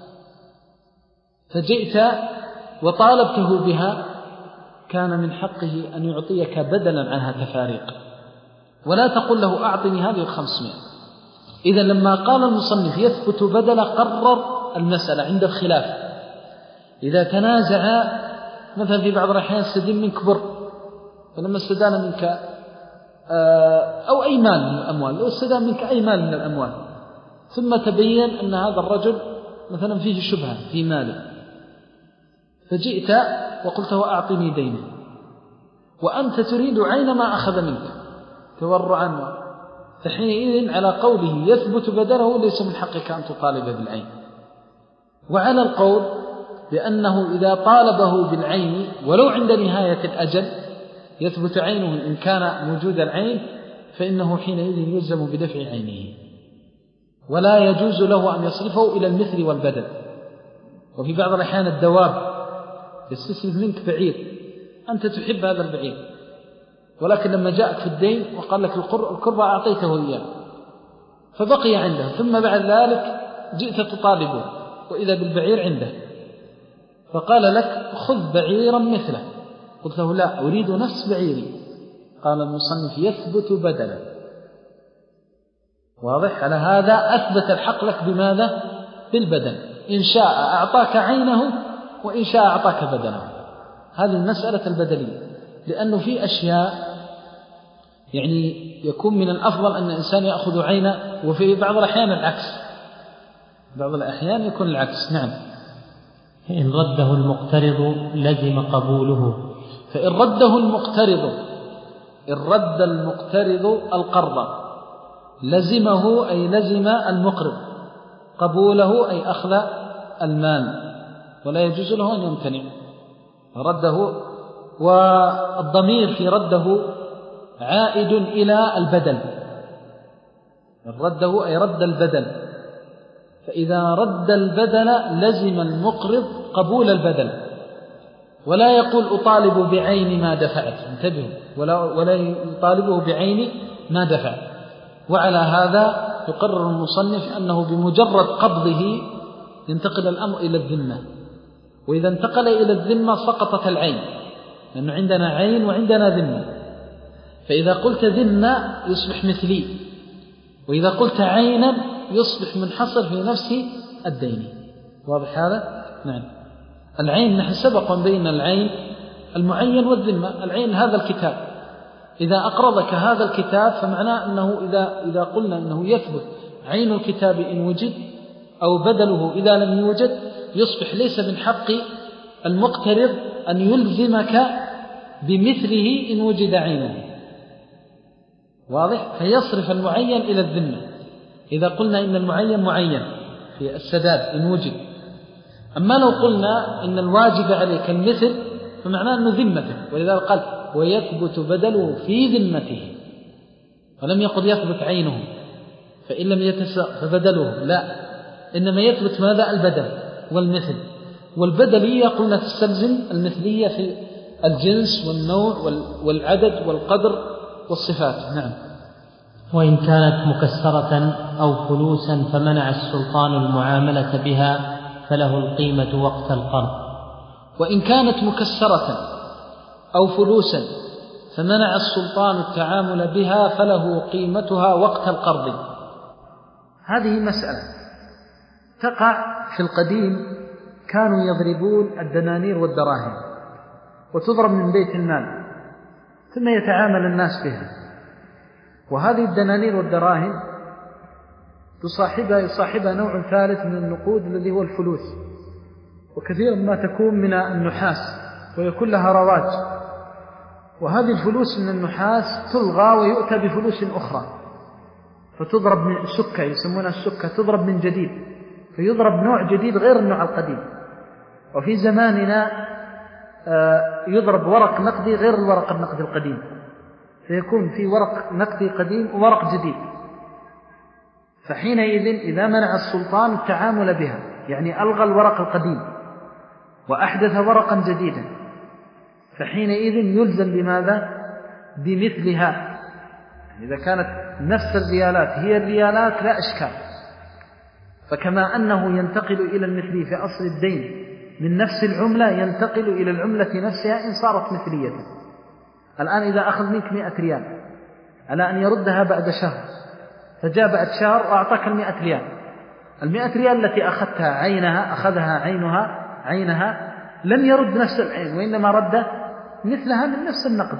B: فجئت وطالبته بها كان من حقه أن يعطيك بدلا عنها تفاريق، ولا تقول له أعطني هذه الخمسمائة. إذا لما قال المصنف يثبت بدل قرر المسألة عند الخلاف. إذا تنازع مثلا في بعض الأحيان استدين منك بر، فلما استدان منك أو أي مال من الأموال، لو استدان منك أي مال من الأموال ثم تبين أن هذا الرجل مثلا فيه شبهة في ماله، فجئت وقلته أعطني دينه وأنت تريد عين ما أخذ منك تورعا، فحينئذ على قوله يثبت بدله ليس من حقك أن تطالب بالعين. وعلى القول بأنه إذا طالبه بالعين ولو عند نهاية الأجل يثبت عينه إن كان موجود العين، فإنه حينئذ يلزم بدفع عينه ولا يجوز له أن يصرفه إلى المثل والبدل. وفي بعض الأحيان الدواب يستسلف منك بعير، أنت تحب هذا البعير، ولكن لما جاءك في الدين وقال لك القربة أعطيته إياه فبقي عنده، ثم بعد ذلك جئت تطالبه وإذا بالبعير عنده، فقال لك خذ بعيرا مثله، قلت له لا أريد نفس بعيري، قال المصنف يثبت بدلا. واضح؟ على هذا أثبت الحق لك بماذا؟ بالبدل، إن شاء أعطاك عينه وإن شاء أعطاك بدله. هذه المسألة البدلية، لأنه في أشياء يعني يكون من الأفضل أن الإنسان يأخذ عينه، وفي بعض الأحيان العكس، بعض الأحيان يكون العكس. نعم.
A: إن رده المقترض لزم قبوله.
B: فإن رده المقترض، إن رد المقترض القرض لزمه أي لزم المقرض قبوله أي أخذ المال، ولا يجوز له أن يمتنع رده. والضمير في رده عائد إلى البدل، رده أي رد البدل، فإذا رد البدل لزم المقرض قبول البدل، ولا يقول أطالب بعين ما دفعت، انتبهوا، ولا, ولا يطالبه بعين ما دفع. وعلى هذا يقرر المصنف أنه بمجرد قبضه ينتقل الأمر إلى الذمة، وإذا انتقل إلى الذمة سقطت العين، لأنه عندنا عين وعندنا ذمة، فإذا قلت ذمة يصبح مثلي، وإذا قلت عينا يصبح منحصر في نفس الدين. واضح هذا؟ نعم. العين نحن سبق بين العين المعين والذمة. العين هذا الكتاب، إذا أقرضك هذا الكتاب فمعناه أنه إذا, إذا قلنا أنه يثبت عين الكتاب إن وجد أو بدله إذا لم يوجد، يصبح ليس من حق المقترض أن يلزمك بمثله إن وجد عينه. واضح؟ فيصرف المعين إلى الذمة إذا قلنا إن المعين معين في السداد إن وجد. أما لو قلنا إن الواجب عليك المثل فمعناه أنه ذمته، ولذا قال ويثبت بدله في ذمته، ولم يقل يثبت عينه فإن لم يتسع فبدله، لا، إنما يثبت ماذا؟ البدل والمثل. والبدلية قلنا تستلزم المثلية في الجنس والنوع والعدد والقدر والصفات. نعم.
A: وإن كانت مكسرة أو فلوسا فمنع السلطان المعاملة بها فله القيمة وقت القرض.
B: وإن كانت مكسرة أو فلوسا فمنع السلطان التعامل بها فله قيمتها وقت القرض. هذه مسألة تقع في القديم، كانوا يضربون الدنانير والدراهم وتضرب من بيت المال ثم يتعامل الناس بها، وهذه الدنانير والدراهم تصاحبها يصاحبها نوع ثالث من النقود الذي هو الفلوس، وكثيرا ما تكون من النحاس ويكون لها رواج، وهذه الفلوس من النحاس تلغى ويؤتى بفلوس أخرى فتضرب من سكة، يسمونها السكة، تضرب من جديد، فيضرب نوع جديد غير النوع القديم. وفي زماننا يضرب ورق نقدي غير الورق النقدي القديم، فيكون في ورق نقدي قديم وورق جديد. فحينئذ إذا منع السلطان التعامل بها، يعني ألغى الورق القديم وأحدث ورقا جديدا، فحينئذ يلزم بماذا؟ بمثلها. إذا كانت نفس الريالات هي الريالات لا إشكال، فكما أنه ينتقل إلى المثلي في أصل الدين من نفس العملة ينتقل إلى العملة نفسها إن صارت مثلية. الآن إذا أخذ منك مئة ريال على أن يردها بعد شهر، فجاء بعد شهر وأعطاك المئة ريال، المئة ريال التي أخذتها عينها أخذها عينها عينها لم يرد نفس العين، وإنما رد مثلها من نفس النقد.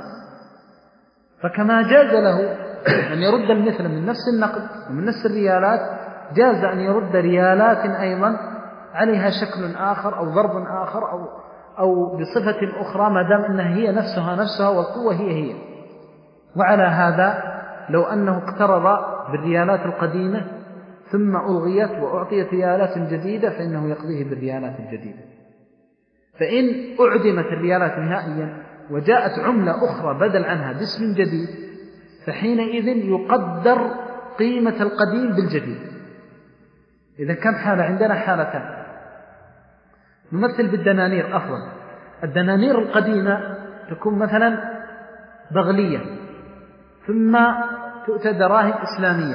B: فكما جاز له أن يرد المثل من نفس النقد ومن نفس الريالات، جاز أن يرد ريالات أيضا عليها شكل آخر أو ضرب آخر أو, أو بصفة أخرى، ما دام أنها هي نفسها نفسها والقوة هي هي. وعلى هذا لو أنه اقترض بالريالات القديمة ثم ألغيت وأعطيت ريالات جديدة فإنه يقضيه بالريالات الجديدة. فإن أعدمت الريالات نهائيا وجاءت عملة أخرى بدل عنها باسم جديد، فحينئذ يقدر قيمة القديم بالجديد. إذا كم حالة عندنا؟ حالتان. نمثل بالدنانير أفضل. الدنانير القديمة تكون مثلا بغلية ثم تؤتى دراهم إسلامية.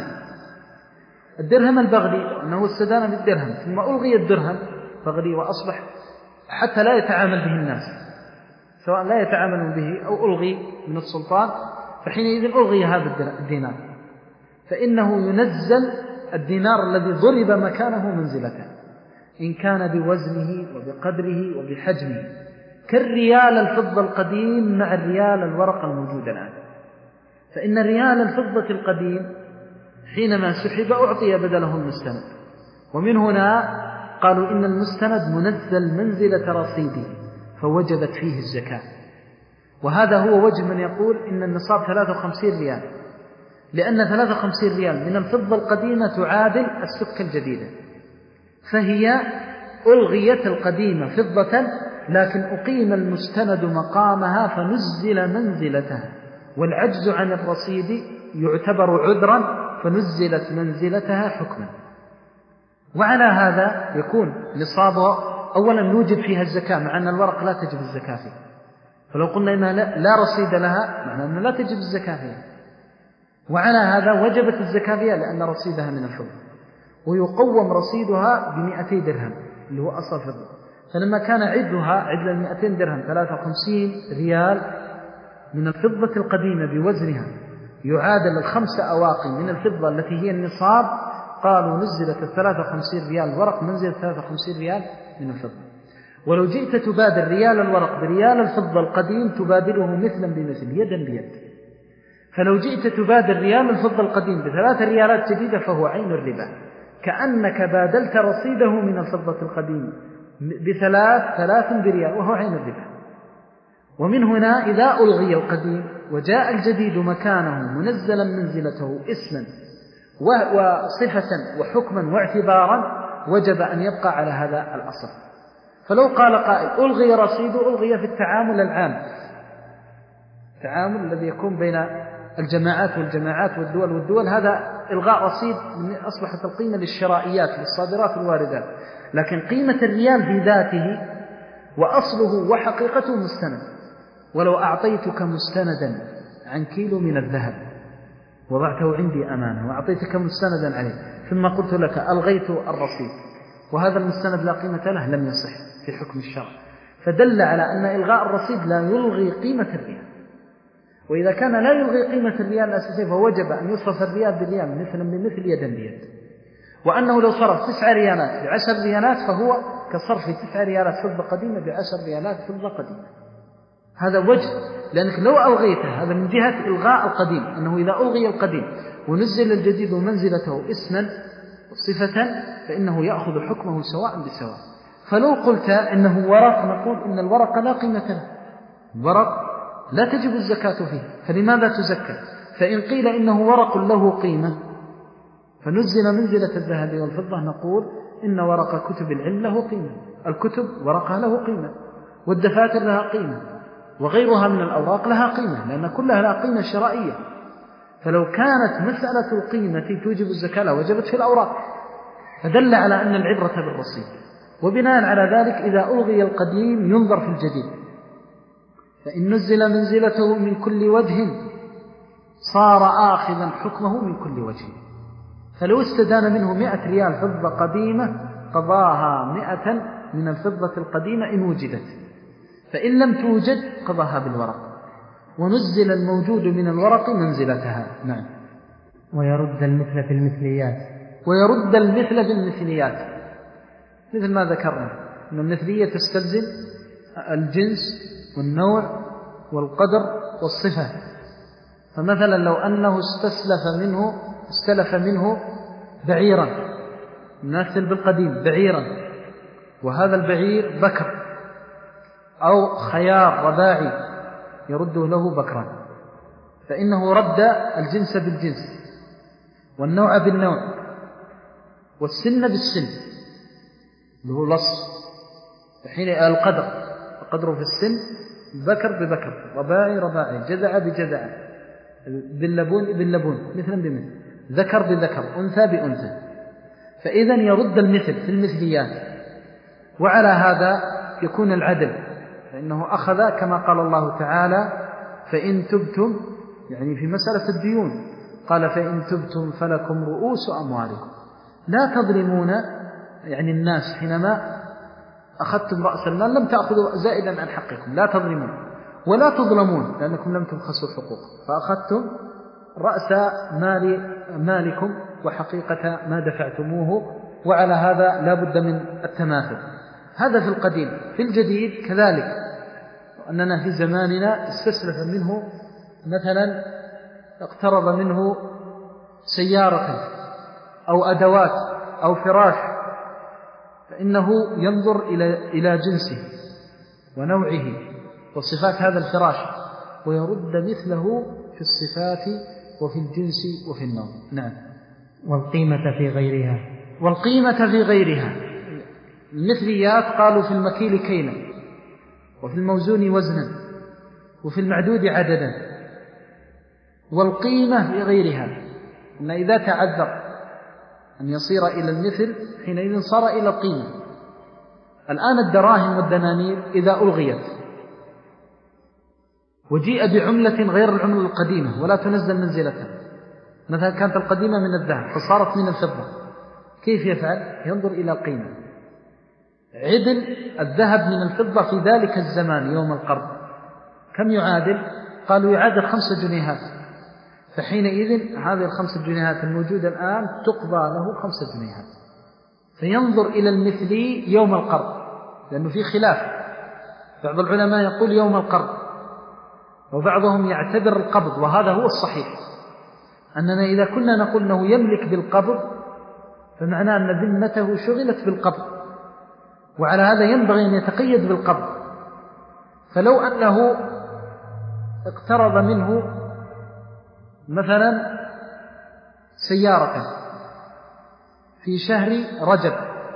B: الدرهم البغلي أنه استدان بالدرهم ثم ألغي الدرهم بغلي وأصبح حتى لا يتعامل به الناس، سواء لا يتعامل به أو ألغي من السلطان، فحينئذ ألغي هذا الدينار، فإنه ينزل الدينار الذي ضرب مكانه منزلته إن كان بوزنه وبقدره وبحجمه، كالريال الفضة القديم مع الريال الورق الموجود الآن. فإن ريال الفضة القديم حينما سحب أعطي بدله المستند، ومن هنا قالوا إن المستند منزل منزلة رصيده فوجبت فيه الزكاة. وهذا هو وجه من يقول إن النصاب ثلاثة وخمسين ريال، لأن ثلاثة وخمسين ريال من الفضة القديمة تعادل السكة الجديدة، فهي ألغيت القديمة فضة لكن أقيم المستند مقامها فنزل منزلتها، والعجز عن الرصيد يعتبر عذرا فنزلت منزلتها حكما. وعلى هذا يكون نصابه أولا نوجب فيها الزكاة مع أن الورق لا تجب الزكاة فيه، فلو قلنا إنها لا رصيد لها معنى أنها لا تجب الزكاة فيها، وعلى هذا وجبت الزكاة فيها لأن رصيدها من الفضة، ويقوم رصيدها بمئتي درهم اللي هو أصل فضة. فلما كان عدها عدل المئتين درهم ثلاثة وخمسين ريال من الفضة القديمة بوزنها يعادل الخمسة أواقي من الفضة التي هي النصاب، قالوا نزلت الثلاثة وخمسين ريال ورق منزل ثلاثة وخمسين ريال من الفضة. ولو جئت تبادل ريال الورق بريال الفضة القديم تبادله مثلا بمثل يدا بيد. فلو جئت تبادل ريال الفضة القديم بثلاث ريالات جديدة فهو عين الربا، كأنك بادلت رصيده من الفضة القديم بثلاث ثلاث بريال وهو عين الربا. ومن هنا إذا ألغي القديم وجاء الجديد مكانه منزلا منزلته اسما وصفة وحكما واعتبارا وجب أن يبقى على هذا الأصل. فلو قال قائل ألغي رصيده ألغي في التعامل العام، التعامل الذي يكون بين الجماعات والجماعات والدول والدول، هذا إلغاء رصيد من أصبحت القيمة للشرائيات للصادرات الواردات، لكن قيمة الريال بذاته وأصله وحقيقته مستند. ولو أعطيتك مستندا عن كيلو من الذهب وضعته عندي أمانة وأعطيتك مستندا عليه ثم قلت لك ألغيت الرصيد وهذا المستند لا قيمة له لم يصح في حكم الشرع، فدل على أن إلغاء الرصيد لا يلغي قيمة الريال. وإذا كان لا يلغي قيمة الريال الأساسية فوجب أن يصرف الريال بالريال مثلا بمثل يدا بيد، وأنه لو صرف تسع ريالات بعشر ريالات فهو كصرف تسع ريالات فضة قديمة بعشر ريالات فضة قديمة. هذا وجه، لأنك لو ألغيته هذا من جهة إلغاء القديم، أنه إذا ألغي القديم ونزل الجديد منزلته اسما صفة فإنه يأخذ حكمه سواء بسواء. فلو قلت إنه ورق نقول إن الورق لا قيمة له، الورق لا تجب الزكاة فيه، فلماذا تزكى؟ فإن قيل إنه ورق له قيمة فنزل منزلة الذهب والفضة نقول إن ورق كتب العلم له قيمة، الكتب ورقها له قيمة، والدفاتر لها قيمة، وغيرها من الأوراق لها قيمة، لأن كلها لها قيمة شرائية. فلو كانت مسألة القيمة توجب الزكاة لوجبت في الأوراق، فدل على أن العبرة بالرصيد. وبناء على ذلك إذا ألغي القديم ينظر في الجديد، فإن نزل منزلته من كل وجه صار آخذا حكمه من كل وجه. فلو استدان منه مئة ريال فضة قديمة قضاها مئة من الفضة القديمة إن وجدت، فإن لم توجد قضاها بالورق، ونزل الموجود من الورق منزلتها. نعم.
A: ويرد المثل في المثليات،
B: ويرد المثل في المثليات مثل ما ذكرنا أن المثلية تستلزم الجنس والنوع والقدر والصفة. فمثلا لو أنه استسلف منه استلف منه بعيرا، نمثل بالقديم بعيرا، وهذا البعير بكر أو خيار رباعي يرد له بكرا، فإنه رد الجنس بالجنس والنوع بالنوع والسن بالسن اللي هو الوصف. حين القدر القدر في السن بكر ببكر، رباعي رباعي، جذع بجذع، باللبون باللبون، مثلا بمثل، ذكر بذكر، أنثى بأنثى. فإذا يرد المثل في المثليات. وعلى هذا يكون العدل، فإنه أخذ كما قال الله تعالى فإن تبتم، يعني في مسألة الديون قال فإن تبتم فلكم رؤوس أموالكم لا تظلمون، يعني الناس حينما أخذتم رأس المال لم تأخذوا زائدا عن حقكم، لا تظلمون ولا تظلمون لأنكم لم تبخسوا الحقوق، فأخذتم رأس مال مالكم وحقيقة ما دفعتموه. وعلى هذا لا بد من التماثل. هذا في القديم. في الجديد كذلك، أننا في زماننا استسلف منه مثلا اقترض منه سيارة أو أدوات أو فراش، فإنه ينظر إلى إلى جنسه ونوعه وصفات هذا الفراش ويرد مثله في الصفات وفي الجنس وفي النوع. نعم.
A: والقيمة في غيرها،
B: والقيمة في غيرها. المثليات قالوا في المكيل كيلا، وفي الموزون وزنا، وفي المعدود عددا. والقيمة في غيرها، أن إذا تعذر أن يصير إلى المثل حينئذ صار إلى القيمة. الآن الدراهم والدنانير إذا ألغيت وجيء بعملة غير العملة القديمة ولا تنزل منزلتها، مثلا كانت القديمة من الذهب فصارت من الفضة، كيف يفعل؟ ينظر إلى القيمة. عدل الذهب من الفضة في ذلك الزمان يوم القرض كم يعادل؟ قالوا يعادل خمسة جنيهات، فحينئذ هذه الخمسة جنيهات الموجودة الآن تقضى له خمسة جنيهات، فينظر إلى المثلي يوم القرض لأنه في خلاف، بعض العلماء يقول يوم القرض، وبعضهم يعتبر القبض، وهذا هو الصحيح، أننا إذا كنا نقول أنه يملك بالقبض فمعناه أن ذمته شغلت بالقبض، وعلى هذا ينبغي أن يتقيد بالقبض. فلو أنه اقترض منه مثلا سيارة في شهر رجب،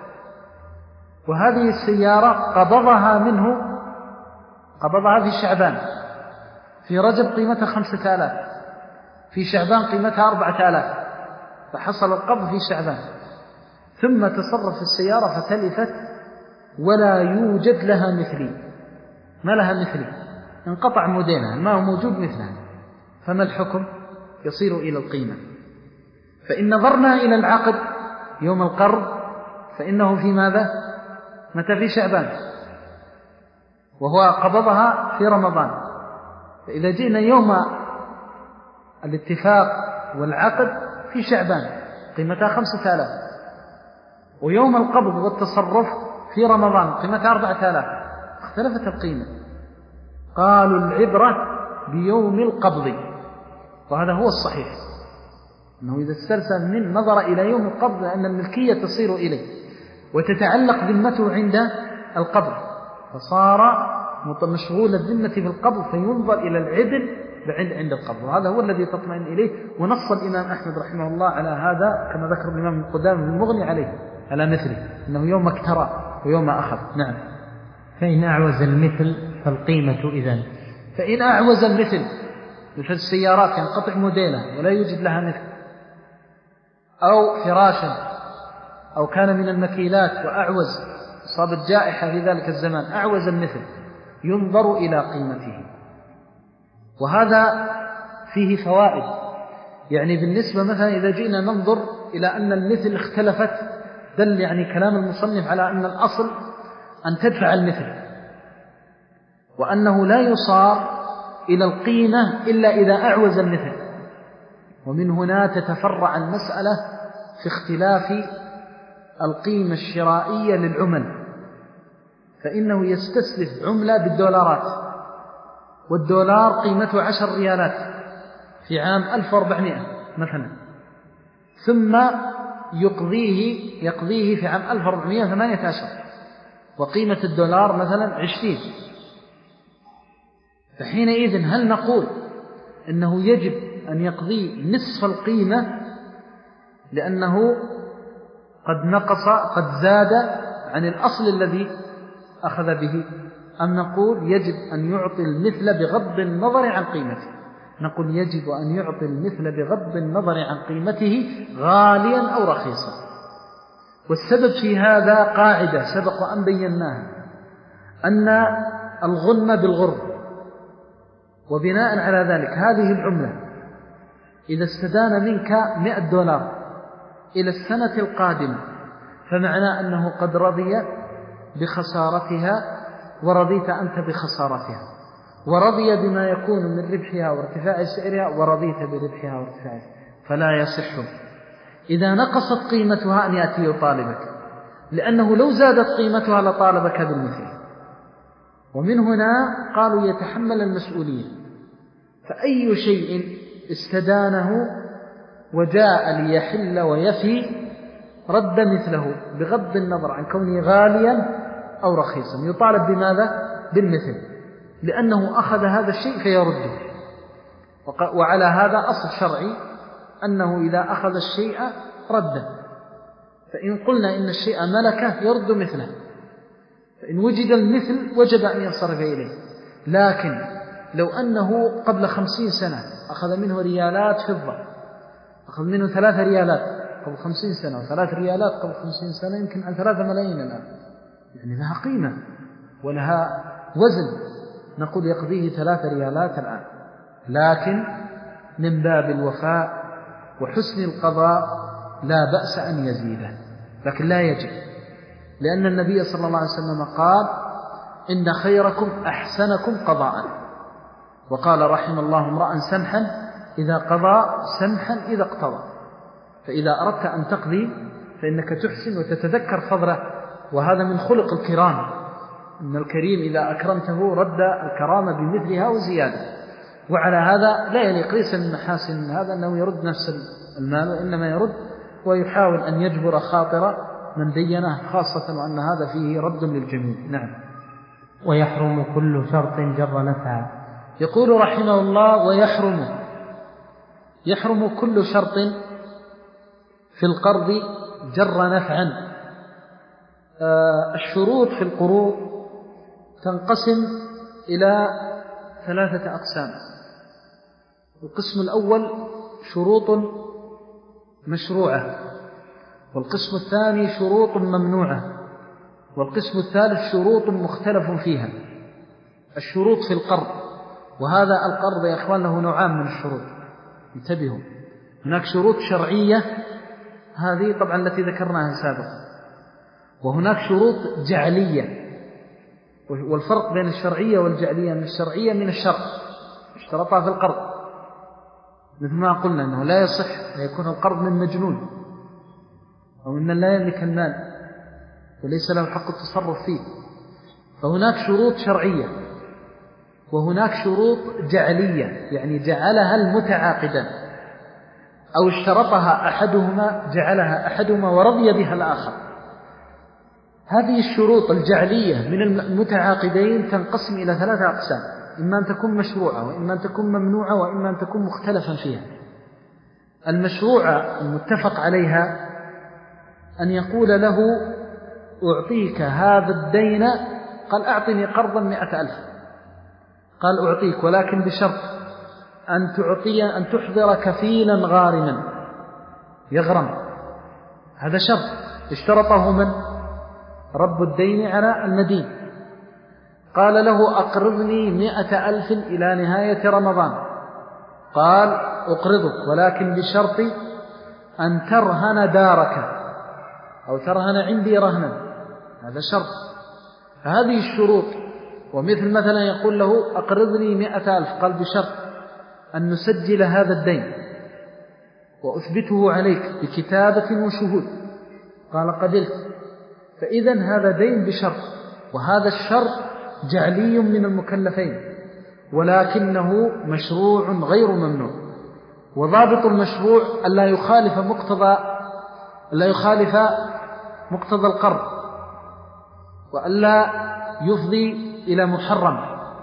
B: وهذه السيارة قبضها منه قبضها في شعبان، في رجب قيمتها خمسة آلاف، في شعبان قيمتها أربعة آلاف، فحصل القبض في شعبان، ثم تصرف في السيارة فتلفت ولا يوجد لها مثلي، ما لها مثلي، انقطع موديلها، ما هو موجود مثلها، فما الحكم؟ يصير إلى القيمة. فإن نظرنا إلى العقد يوم القرض فإنه في ماذا؟ متى؟ في شعبان، وهو قبضها في رمضان. فإذا جئنا يوم الاتفاق والعقد في شعبان قيمتها خمسة آلاف، ويوم القبض والتصرف في رمضان قيمتها أربعة آلاف، اختلفت القيمة. قالوا العبرة بيوم القبض، وهذا هو الصحيح، أنه إذا استرسل من نظر إلى يوم القبض لأن الملكية تصير إليه وتتعلق ذمته عند القبض، فصار مشغول الذمة في القبض، فينظر إلى العدل عند القبض، وهذا هو الذي تطمئن إليه. ونص الإمام أحمد رحمه الله على هذا كما ذكر الإمام القدامى المغني عليه على مثله، أنه يوم اكترى ويوم أخذ. نعم.
A: فإن أعوز المثل فالقيمة إذن.
B: فإن أعوز المثل مثل السيارات ينقطع موديلها ولا يوجد لها مثل، أو فراشا، أو كان من المكيلات وأعوز، صابت جائحة في ذلك الزمان، أعوز المثل، ينظر إلى قيمته. وهذا فيه فوائد، يعني بالنسبة مثلا إذا جئنا ننظر إلى أن المثل اختلفت، دل يعني كلام المصنف على أن الأصل أن تدفع المثل، وأنه لا يصار إلى القيمة إلا إذا أعوز المثل. ومن هنا تتفرع المسألة في اختلاف القيمة الشرائية للعمل، فإنه يستسلف عملة بالدولارات، والدولار قيمته عشر ريالات في عام ألف وأربعمائة مثلا، ثم يقضيه يقضيه في عام ألف وأربعمائة وثمانية عشر، وقيمة الدولار مثلا عشرين. فحينئذ هل نقول إنه يجب أن يقضي نصف القيمة لأنه قد نقص قد زاد عن الأصل الذي أخذ به، أم نقول يجب أن يعطي المثل بغض النظر عن قيمته؟ نقول يجب أن يعطي المثل بغض النظر عن قيمته غاليا أو رخيصا. والسبب في هذا قاعدة سبق أن بيناها، أن الغنم بالغرب، وبناء على ذلك هذه العملة إذا استدان منك مئة دولار إلى السنة القادمة فمعنى أنه قد رضي بخسارتها ورضيت أنت بخسارتها، ورضي بما يكون من ربحها وارتفاع سعرها ورضيت بربحها وارتفاعها، فلا يصح إذا نقصت قيمتها أن يأتي يطالبك، لأنه لو زادت قيمتها لطالبك بالمثل. ومن هنا قالوا يتحمل المسؤولية، فأي شيء استدانه وجاء ليحل ويفي رد مثله بغض النظر عن كونه غاليا أو رخيصا، يطالب بماذا؟ بالمثل، لأنه أخذ هذا الشيء فيرده. وعلى هذا أصل شرعي أنه إذا أخذ الشيء رده، فإن قلنا إن الشيء ملكه يرد مثله، فإن وجد المثل وجب أن ينصرف إليه. لكن لو أنه قبل خمسين سنة أخذ منه ريالات فضة، أخذ منه ثلاثة ريالات قبل خمسين سنة وثلاث ريالات قبل خمسين سنة، يمكن عن ثلاثة ملايين الآن، يعني لها قيمة ولها وزن، نقول يقضيه ثلاث ريالات الآن، لكن من باب الوفاء وحسن القضاء لا بأس أن يزيده، لكن لا يجب، لأن النبي صلى الله عليه وسلم قال إن خيركم أحسنكم قضاء، وقال رحم الله امرأ سمحا إذا قضى سمحا إذا اقتضى. فإذا أردت أن تقضي فإنك تحسن وتتذكر فضله، وهذا من خلق الكرام، إن الكريم إذا أكرمته رد الكرامة بمثلها وزيادة. وعلى هذا لا يليق، ليس من محاسن هذا أنه يرد نفس المال، وإنما يرد ويحاول أن يجبر خاطر من دينه، خاصة وأن هذا فيه رد للجميع. نعم.
A: ويحرم كل شرط جر نفعا.
B: يقول رحمه الله: ويحرم يحرم كل شرط في القرض جر نفعا. آه الشروط في القروض تنقسم إلى ثلاثة أقسام. القسم الأول شروط مشروعة، والقسم الثاني شروط ممنوعة، والقسم الثالث شروط مختلف فيها. الشروط في القرض، وهذا القرض يا إخوان له نوعان من الشروط، انتبهوا. هناك شروط شرعية، هذه طبعا التي ذكرناها سابقا، وهناك شروط جعلية. والفرق بين الشرعية والجعلية أن الشرعية من الشرع اشترطها في القرض، مثل ما قلنا أنه لا يصح أن يكون القرض من مجنون أو من لا يملك المال وليس له حق التصرف فيه. فهناك شروط شرعية وهناك شروط جعلية، يعني جعلها المتعاقدان أو اشترطها أحدهما، جعلها أحدهما ورضي بها الآخر. هذه الشروط الجعلية من المتعاقدين تنقسم إلى ثلاثة أقسام: إما أن تكون مشروعة، وإما أن تكون ممنوعة، وإما أن تكون مختلفا فيها. المشروعة المتفق عليها أن يقول له: أعطيك هذا الدين، قال: أعطني قرضا مئة ألف، قال: أعطيك ولكن بشرط أن تعطي أن تحضر كفيلا غارما يغرم. هذا شرط اشترطه من؟ رب الدين على المدين. قال له: أقرضني مئة ألف إلى نهاية رمضان، قال: أقرضك ولكن بشرط أن ترهن دارك أو ترهن عندي رهنا. هذا شرط. فهذه الشروط. ومثل مثلا يقول له: أقرضني مئة ألف، قال: بشرط أن نسجل هذا الدين وأثبته عليك بكتابة وشهود، قال: قبلت. فإذا هذا دين بشرط، وهذا الشرط جعلي من المكلفين ولكنه مشروع غير ممنوع. وضابط المشروع ألا يخالف مقتضى ألا يخالف مقتضى القرض، وألا يفضي إلى محرم.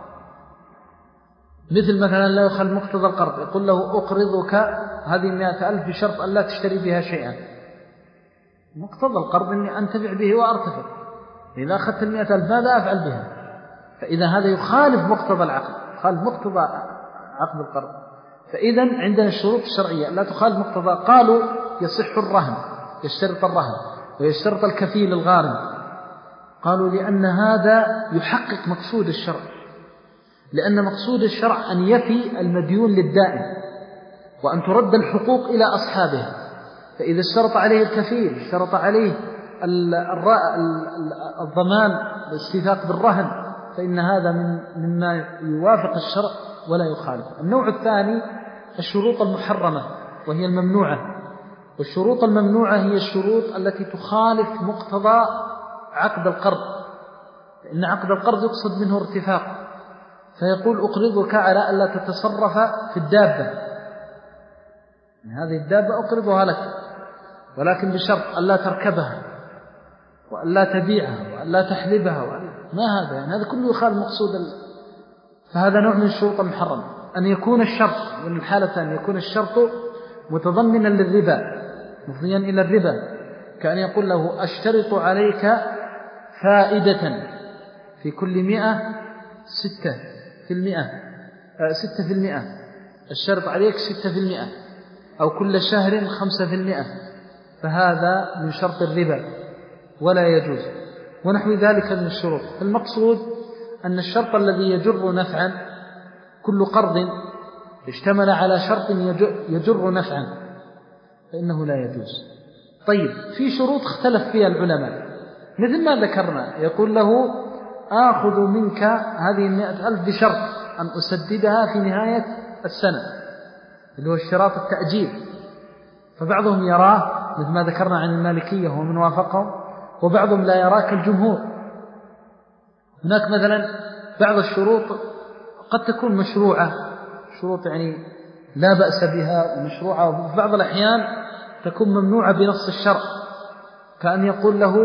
B: مثل مثلا لا يخالف مقتضى القرض، يقول له: أقرضك هذه مئة ألف بشرط ألا تشتري بها شيئا. مقتضى القرض أني أنتفع به وأرتفع، إذا أخذت المئة ألف ماذا أفعل بها؟ فإذا هذا يخالف مقتضى العقد، يخالف مقتضى عقد القرض. فإذا عندنا الشروط الشرعية لا تخالف مقتضى. قالوا: يصح الرهن، يشترط الرهن ويشترط الكفيل الغارم. قالوا: لأن هذا يحقق مقصود الشرع، لأن مقصود الشرع أن يفي المديون للدائن وأن ترد الحقوق إلى أصحابها. فإذا اشترط عليه الكفيل، اشترط عليه الضمان، الاستيثاق بالرهن، فإن هذا من مما يوافق الشرع ولا يخالف. النوع الثاني الشروط المحرمة وهي الممنوعة. والشروط الممنوعة هي الشروط التي تخالف مقتضى عقد القرض، لأن عقد القرض يقصد منه ارتفاق. فيقول: أقرضك على ألا تتصرف في الدابة، هذه الدابة أقرضها لك ولكن بشرط ألا تركبها وألا تبيعها وألا تحلبها وألا. ما هذا؟ يعني هذا كله يخالف مقصود ال... فهذا نوع من الشروط المحرمة. أن يكون الشرط، من الحالة أن يكون الشرط متضمنا للربا، مفضيا إلى الربا، كأن يقول له: أشترط عليك فائدة في كل مئة ستة في المئة ستة في المئة، الشرط عليك ستة في المئة، أو كل شهر خمسة في المئة، فهذا من شرط الربا ولا يجوز، ونحو ذلك من الشروط. المقصود أن الشرط الذي يجر نفعا، كل قرض اشتمل على شرط يجر نفعا فإنه لا يجوز. طيب، في شروط اختلف فيها العلماء مثل ما ذكرنا. يقول له: آخذ منك هذه المئة ألف بشرط أن أسددها في نهاية السنة، اللي هو اشتراط التأجيل. فبعضهم يراه مثل ما ذكرنا عن المالكية ومن وافقهم، وبعضهم لا يراه كالجمهور. هناك مثلا بعض الشروط قد تكون مشروعة، شروط يعني لا بأس بها ومشروعة، وفي بعض الأحيان تكون ممنوعة بنص الشرع، كأن يقول له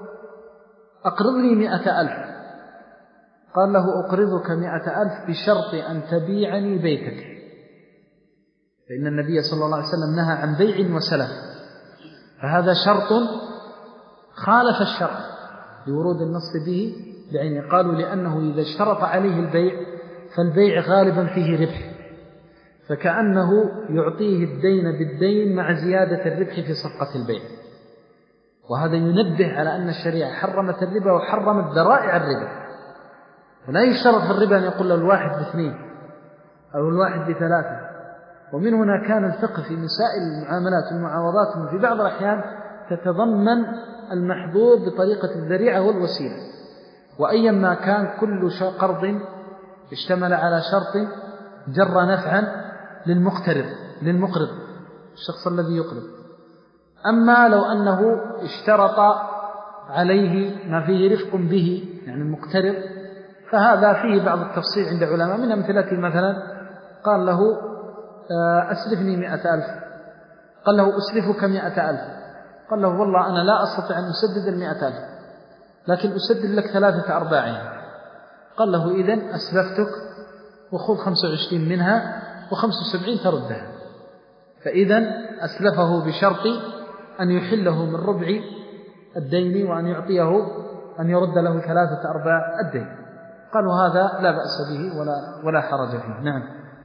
B: أقرضني مئة ألف، قال له أقرضك مئة ألف بشرط أن تبيعني بيتك، فإن النبي صلى الله عليه وسلم نهى عن بيع وسلف، فهذا شرط خالف الشرع لورود النص به بعينه. قالوا لأنه إذا اشترط عليه البيع فالبيع غالبا فيه ربح، فكأنه يعطيه الدين بالدين مع زيادة الربح في صفقة البيع، وهذا ينبه على أن الشريعة حرمت الربا وحرمت ذرائع الربا، ولا يشترط في الربا أن يقول له الواحد باثنين أو الواحد بثلاثة. ومن هنا كان الفقه في مسائل المعاملات والمعاوضات في بعض الأحيان تتضمن المحظور بطريقة الذريعة والوسيلة، وأيما كان كل قرض اشتمل على شرط جر نفعا للمقترض للمقرض الشخص الذي يقرض. أما لو أنه اشترط عليه ما فيه رفق به يعني المقترض، فهذا فيه بعض التفصيل عند علماء، من أمثلته مثلا قال له أسلفني مئة ألف، قال له أسلفك مئة ألف، قال له والله أنا لا أستطيع أن أسدد المئة ألف لكن أسدد لك ثلاثة أرباعها، قال له إذن أسلفتك وخذ خمسة وعشرين منها وخمسة وسبعين تردها. فإذن أسلفه بشرط أن يحله من ربع الدين وأن يعطيه أن يرد له ثلاثة أرباع الدين. قالوا هذا لا بأس به ولا, ولا حرج فيه. نعم.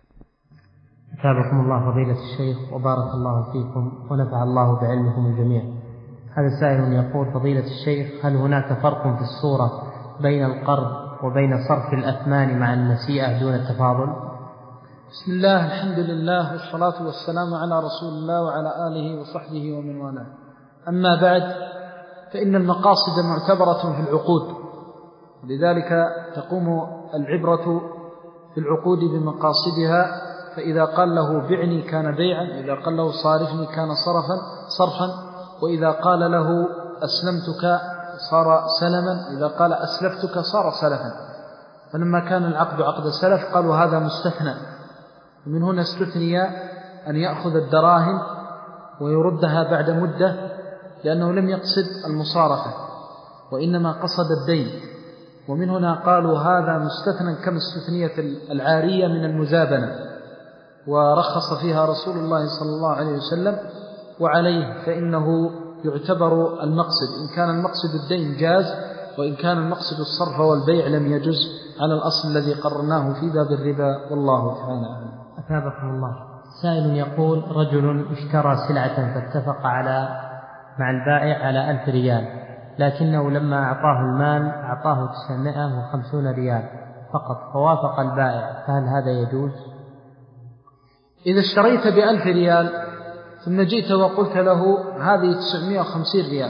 A: أثابكم الله فضيلة الشيخ وبارك الله فيكم ونفع الله بعلمكم الجميع. هذا سائل يقول: فضيلة الشيخ، هل هناك فرق في الصورة بين القرض وبين صرف الأثمان مع النسيئة دون التفاضل؟
B: بسم الله، الحمد لله، والصلاة والسلام على رسول الله وعلى آله وصحبه ومن والاه. أما بعد، فإن المقاصد معتبرة في العقود، لذلك تقوم العبرة في العقود بمقاصدها، فإذا قال له بعني كان بيعا، إذا قال له صارفني كان صرفا صرفا، وإذا قال له أسلمتك صار سلما، إذا قال أسلفتك صار سلفا. فلما كان العقد عقد سلف قالوا هذا مستثنى، ومن هنا استثني أن يأخذ الدراهم ويردها بعد مدة، لأنه لم يقصد المصارفة وإنما قصد الدين. ومن هنا قالوا هذا مستثنى كما استثنيت العارية من المزابنة، ورخص فيها رسول الله صلى الله عليه وسلم، وعليه فإنه يعتبر المقصد، إن كان المقصد الدين جاز، وإن كان المقصد الصرف والبيع لم يجز على الأصل الذي قررناه في باب الربا، والله تعالى أعلم.
A: أثابكم الله. سائل يقول: رجل اشترى سلعة فاتفق على مع البائع على ألف ريال، لكنه لما أعطاه المال أعطاه تسعمائة وخمسين ريال فقط، فوافق البائع، فهل هذا يجوز؟
B: إذا اشتريت بألف ريال ثم جئت وقلت له هذه تسعمائة وخمسين ريال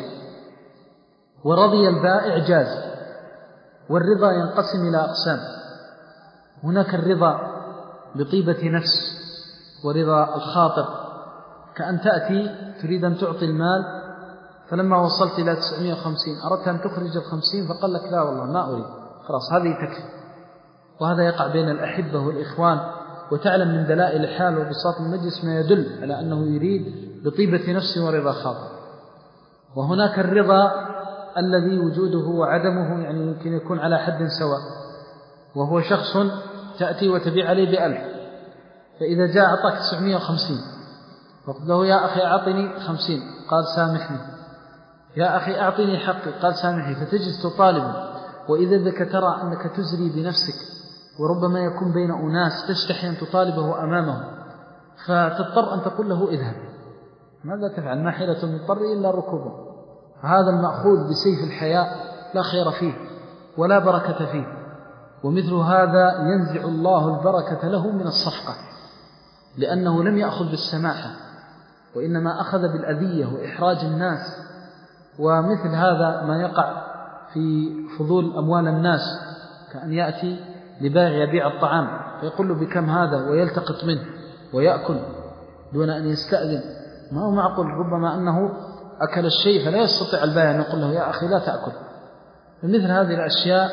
B: ورضي البائع جاز. والرضا ينقسم إلى أقسام: هناك الرضا بطيبة نفس ورضا الخاطر، كأن تأتي تريد أن تعطي المال، فلما وصلت إلى تسعمائة وخمسين أردت أن تخرج الخمسين فقال لك لا والله ما أريد، خلاص هذه تكفي. وهذا يقع بين الأحبة والإخوان، وتعلم من دلائل الحال وبساط المجلس ما يدل على أنه يريد بطيبة نفس ورضا خاطر. وهناك الرضا الذي وجوده وعدمه يعني يمكن يكون على حد سواء، وهو شخص تأتي وتبيع عليه بألف، فإذا جاء أعطاك تسعمائة وخمسين فقل له يا أخي أعطني خمسين، قال سامحني، يا أخي أعطني حقي، قال سامحني، فتجلس تطالب. وإذا ذاك ترى أنك تزري بنفسك، وربما يكون بين أناس تستحي أن تطالبه أمامه، فتضطر أن تقول له اذهب. ماذا تفعل؟ ما حيلة المضطر إلا ركوبه. هذا المأخوذ بسيف الحياء لا خير فيه ولا بركة فيه، ومثل هذا ينزع الله البركة له من الصفقة، لأنه لم يأخذ بالسماحة وإنما أخذ بالأذية وإحراج الناس. ومثل هذا ما يقع في فضول أموال الناس، كأن يأتي لبائع يبيع الطعام فيقول له بكم هذا ويلتقط منه ويأكل دون أن يستأذن. ما هو معقول، ربما أنه أكل الشيء فلا يستطيع البائع أن يقول له يا أخي لا تأكل. فمثل هذه الأشياء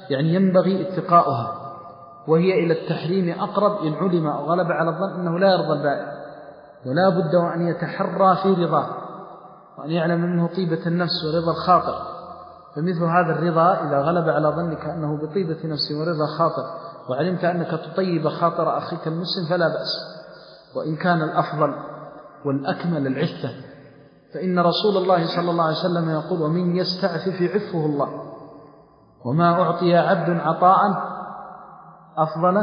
B: يعني ينبغي اتقاؤها، وهي إلى التحريم أقرب إن علم أو غلب على الظن أنه لا يرضى البائع، ولا بد أن يتحرى في رضاه، وأن يعلم منه طيبة النفس ورضا الخاطر. فمثل هذا الرضا إذا غلب على ظنك أنه بطيبة نفس ورضا خاطر، وعلمت أنك تطيب خاطر أخيك المسلم، فلا بأس. وإن كان الأفضل والأكمل العفة، فإن رسول الله صلى الله عليه وسلم يقول: ومن يستعفف يعفه الله. وما أعطي عبد عطاء أفضل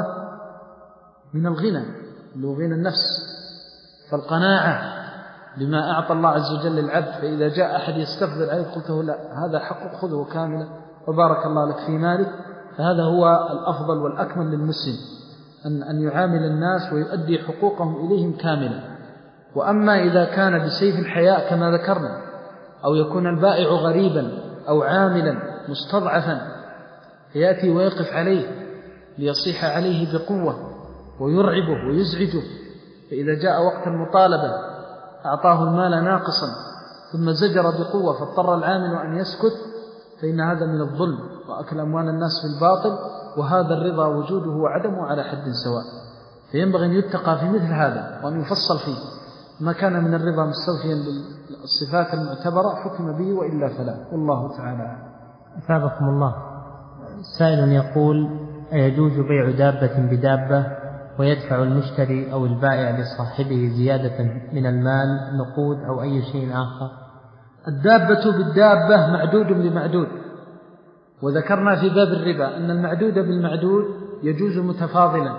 B: من الغنى، اللي هو غنى النفس. فالقناعة بما أعطى الله عز وجل للعبد، فإذا جاء أحد يستفضل عليه قلته: لا، هذا حقك خذه كاملا وبارك الله لك في مالك. فهذا هو الأفضل والأكمل للمسلم، أن أن يعامل الناس ويؤدي حقوقهم إليهم كاملا. وأما إذا كان بسيف الحياء كما ذكرنا، أو يكون البائع غريبا أو عاملا مستضعفا، فيأتي ويقف عليه ليصيح عليه بقوة ويرعبه ويزعجه، فإذا جاء وقت المطالبة أعطاه المال ناقصا ثم زجر بقوة فاضطر العامل أن يسكت، فإن هذا من الظلم وأكل أموال الناس في الباطل، وهذا الرضا وجوده وعدمه على حد سواء. فينبغي أن يتقى في مثل هذا وأن يفصل فيه. ما كان من الرضا مستوفيا بالصفات المعتبرة حكم به، وإلا فلا، والله تعالى.
A: أثابكم الله. سائل يقول: أيجوز بيع دابة بدابة ويدفع المشتري أو البائع لصاحبه زيادة من المال نقود أو أي شيء آخر؟
B: الدابة بالدابة معدود بمعدود، وذكرنا في باب الربا أن المعدود بالمعدود يجوز متفاضلا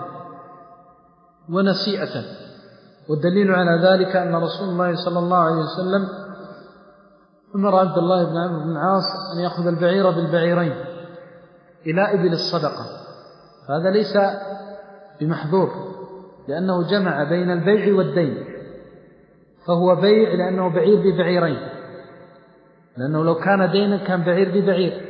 B: ونسيئة. والدليل على ذلك أن رسول الله صلى الله عليه وسلم أمر عبد الله بن عمرو بن العاص أن يأخذ البعير بالبعيرين إلى إبل الصدقة، فهذا ليس بمحظور، لأنه جمع بين البيع والدين، فهو بيع لأنه بعير ببعيرين، لأنه لو كان دينا كان بعير ببعير،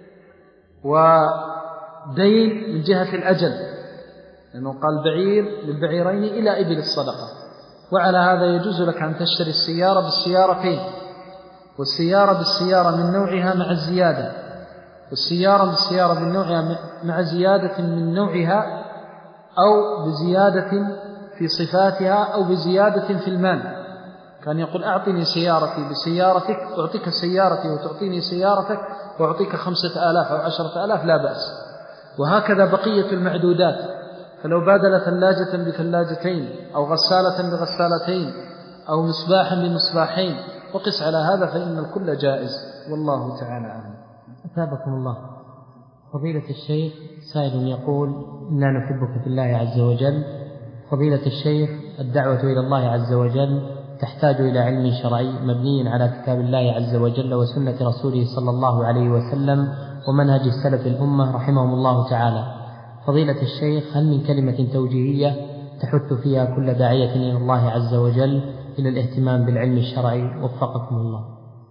B: ودين من جهة الأجل، لأنه قال بعير للبعيرين إلى إبل الصدقة. وعلى هذا يجوز لك أن تشتري السيارة بالسيارتين، والسيارة بالسيارة من نوعها مع الزيادة، والسيارة بالسيارة من نوعها مع زيادة من نوعها، أو بزيادة في صفاتها، أو بزيادة في المال. كان يقول: أعطني سيارتي بسيارتك، أعطيك سيارتي وتعطيني سيارتك، وأعطيك خمسة آلاف أو عشرة آلاف، لا بأس. وهكذا بقية المعدودات، فلو بادل ثلاجة بثلاجتين أو غسالة بغسالتين أو مصباحا بمصباحين، وقس على هذا فإن الكل جائز، والله تعالى أعلم.
A: أثابكم الله. فضيلة الشيخ، سائل يقول: إنا نحبك في الله عز وجل. فضيلة الشيخ، الدعوة إلى الله عز وجل تحتاج إلى علم شرعي مبني على كتاب الله عز وجل وسنة رسوله صلى الله عليه وسلم ومنهج السلف الأمة رحمهم الله تعالى. فضيلة الشيخ، هل من كلمة توجيهية تحث فيها كل داعية إلى الله عز وجل إلى الاهتمام بالعلم الشرعي؟ وفقكم الله.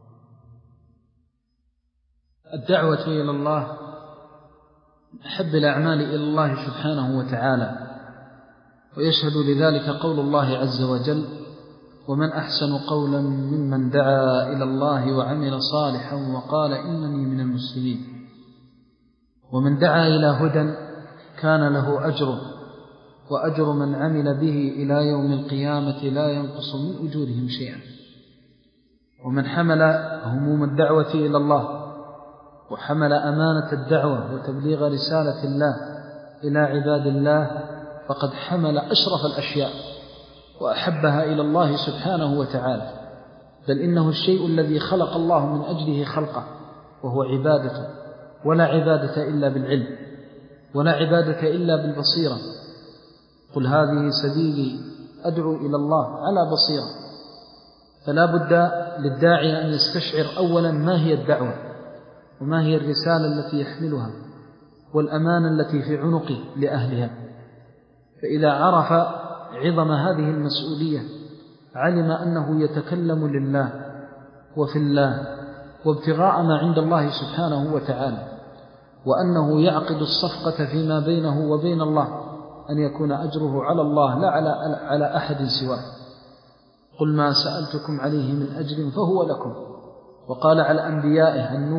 B: الدعوة إلى الله أحب الأعمال إلى الله سبحانه وتعالى، ويشهد لذلك قول الله عز وجل: ومن أحسن قولا ممن دعا إلى الله وعمل صالحا وقال إنني من المسلمين. ومن دعا إلى هدى كان له أجره، وأجر من عمل به إلى يوم القيامة لا ينقص من أجورهم شيئا. ومن حمل هموم الدعوة إلى الله وحمل أمانة الدعوة وتبليغ رسالة الله إلى عباد الله فقد حمل أشرف الأشياء وأحبها إلى الله سبحانه وتعالى، بل إنه الشيء الذي خلق الله من أجله خلقه، وهو عبادته. ولا عبادة إلا بالعلم، ولا عبادة إلا بالبصيرة. قل هذه سبيلي أدعو إلى الله على بصيرة. فلا بد للداعي أن يستشعر أولا ما هي الدعوة، وما هي الرسالة التي يحملها، والأمانة التي في عنقه لأهلها. فإذا عرف عظم هذه المسؤولية علم أنه يتكلم لله وفي الله وابتغاء ما عند الله سبحانه وتعالى، وأنه يعقد الصفقة فيما بينه وبين الله أن يكون أجره على الله لا على, على أحد سواه. قل ما سألتكم عليه من أجر فهو لكم. وقال على أنبيائه النوح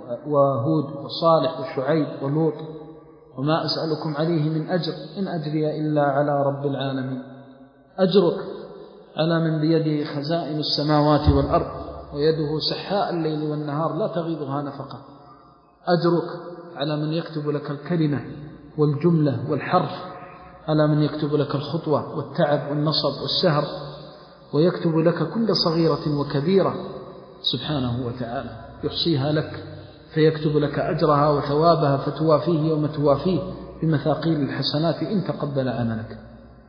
B: وهود وصالح وشعيب ولوط، وما أسألكم عليه من أجر إن أجري إلا على رب العالمين. أجرك على من بيده خزائن السماوات والأرض ويده سحاء الليل والنهار لا تغيضها نفقة. أجرك على من يكتب لك الكلمة والجملة والحرف، على من يكتب لك الخطوة والتعب والنصب والسهر، ويكتب لك كل صغيرة وكبيرة سبحانه وتعالى، يحصيها لك فيكتب لك أجرها وثوابها فتوافيه يوم توافيه بمثاقيل الحسنات إن تقبل عملك.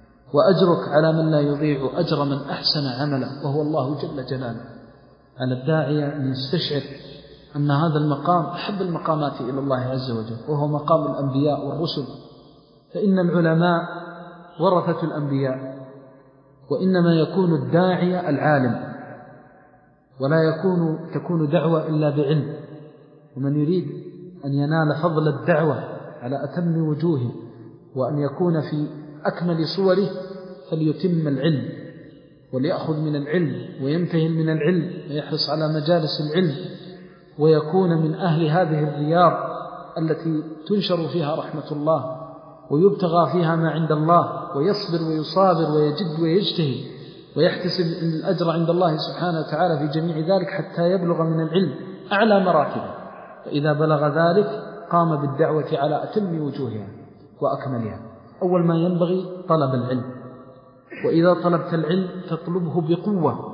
B: وأجرك على من لا يضيع أجر من أحسن عملا وهو الله جل جلاله. على الداعية أن يستشعر أن هذا المقام أحب المقامات إلى الله عز وجل، وهو مقام الأنبياء والرسل، فإن العلماء ورثة الأنبياء، وإنما يكون الداعية العالم، ولا يكون تكون دعوة إلا بعلم. ومن يريد أن ينال فضل الدعوة على أتم وجوهه وأن يكون في أكمل صوره فليتم العلم وليأخذ من العلم ويمتهن من العلم ويحرص على مجالس العلم، ويكون من أهل هذه الرياض التي تنشر فيها رحمة الله ويبتغى فيها ما عند الله، ويصبر ويصابر ويجد ويجتهد ويحتسب الأجر عند الله سبحانه وتعالى في جميع ذلك حتى يبلغ من العلم أعلى مراتبه. فإذا بلغ ذلك قام بالدعوة على أتم وجوهها وأكملها. أول ما ينبغي طلب العلم، وإذا طلبت العلم تطلبه بقوة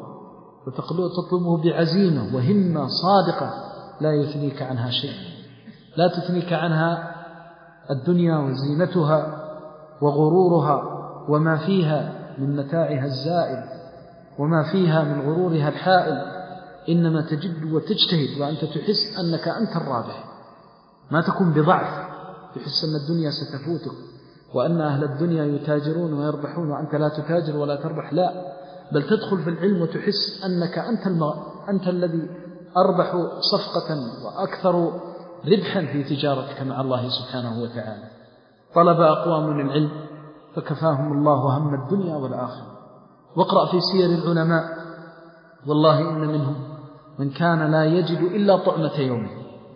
B: وتطلبه بعزيمة وهمة صادقة لا يثنيك عنها شيء، لا تثنيك عنها الدنيا وزينتها وغرورها وما فيها من متاعها الزائل وما فيها من غرورها الحائل، إنما تجد وتجتهد وأنت تحس أنك أنت الرابح، ما تكون بضعف تحس أن الدنيا ستفوتك وأن أهل الدنيا يتاجرون ويربحون وأنت لا تتاجر ولا تربح، لا، بل تدخل في العلم وتحس أنك أنت, الم... أنت الذي أربح صفقة وأكثر ربحا في تجارتك مع الله سبحانه وتعالى. طلب أقوام العلم فكفاهم الله هم الدنيا والآخرة. واقرأ في سير العلماء، والله إن منهم من كان لا يجد إلا طعمة يومه،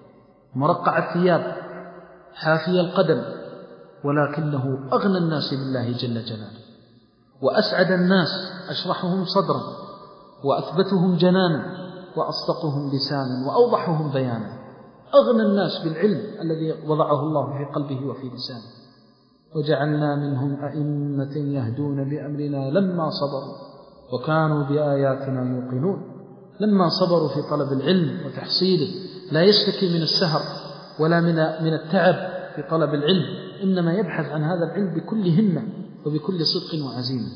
B: مرقع الثياب حافي القدم، ولكنه أغنى الناس بالله جل جلاله، وأسعد الناس، أشرحهم صدرا وأثبتهم جنانا وأصدقهم لسانا وأوضحهم بيانا. أغنى الناس بالعلم الذي وضعه الله في قلبه وفي لسانه. وجعلنا منهم أئمة يهدون بأمرنا لما صبروا وكانوا بآياتنا يوقنون. لما صبروا في طلب العلم وتحصيله، لا يشتكي من السهر ولا من من التعب في طلب العلم، إنما يبحث عن هذا العلم بكل همة وبكل صدق وعزيمة.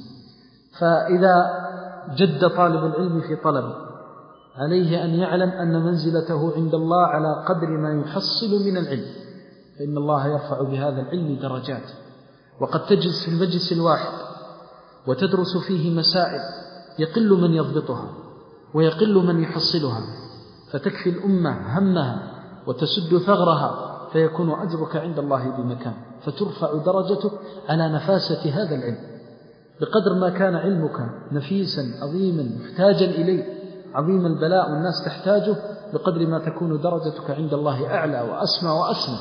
B: فإذا جد طالب العلم في طلبه عليه أن يعلم أن منزلته عند الله على قدر ما يحصل من العلم، فإن الله يرفع بهذا العلم درجات. وقد تجلس في المجلس الواحد وتدرس فيه مسائل يقل من يضبطها ويقل من يحصلها، فتكفي الأمة همها وتسد ثغرها، فيكون أجرك عند الله بمكان، فترفع درجتك على نفاسة هذا العلم. بقدر ما كان علمك نفيسا عظيما محتاجا إليه عظيم البلاء والناس تحتاجه، بقدر ما تكون درجتك عند الله أعلى وأسمى وأسمى.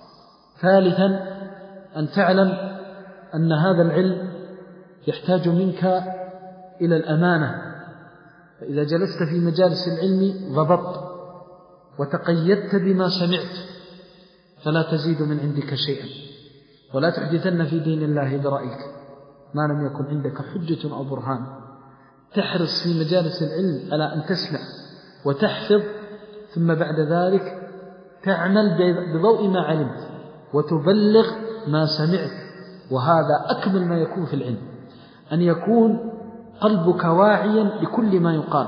B: ثالثا أن تعلم أن هذا العلم يحتاج منك إلى الأمانة، فإذا جلست في مجالس العلم ضبطت وتقيدت بما سمعت، فلا تزيد من عندك شيئا، ولا تحدثن في دين الله برأيك ما لم يكن عندك حجة أو برهان. تحرص في مجالس العلم على أن تسمع وتحفظ، ثم بعد ذلك تعمل بضوء ما علمت وتبلغ ما سمعت. وهذا أكمل ما يكون في العلم، أن يكون قلبك واعيا لكل ما يقال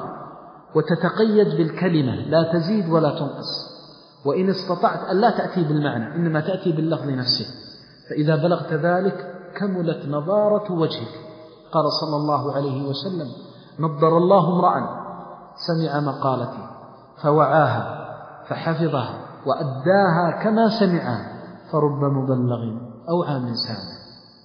B: وتتقيد بالكلمة، لا تزيد ولا تنقص، وإن استطعت أن لا تأتي بالمعنى إنما تأتي باللفظ نفسه. فإذا بلغت ذلك كملت نظارة وجهك. قال صلى الله عليه وسلم: نضر الله امرأ سمع مقالتي فوعاها فحفظها وأداها كما سمعها، فرب مبلغ أوعى من سامع.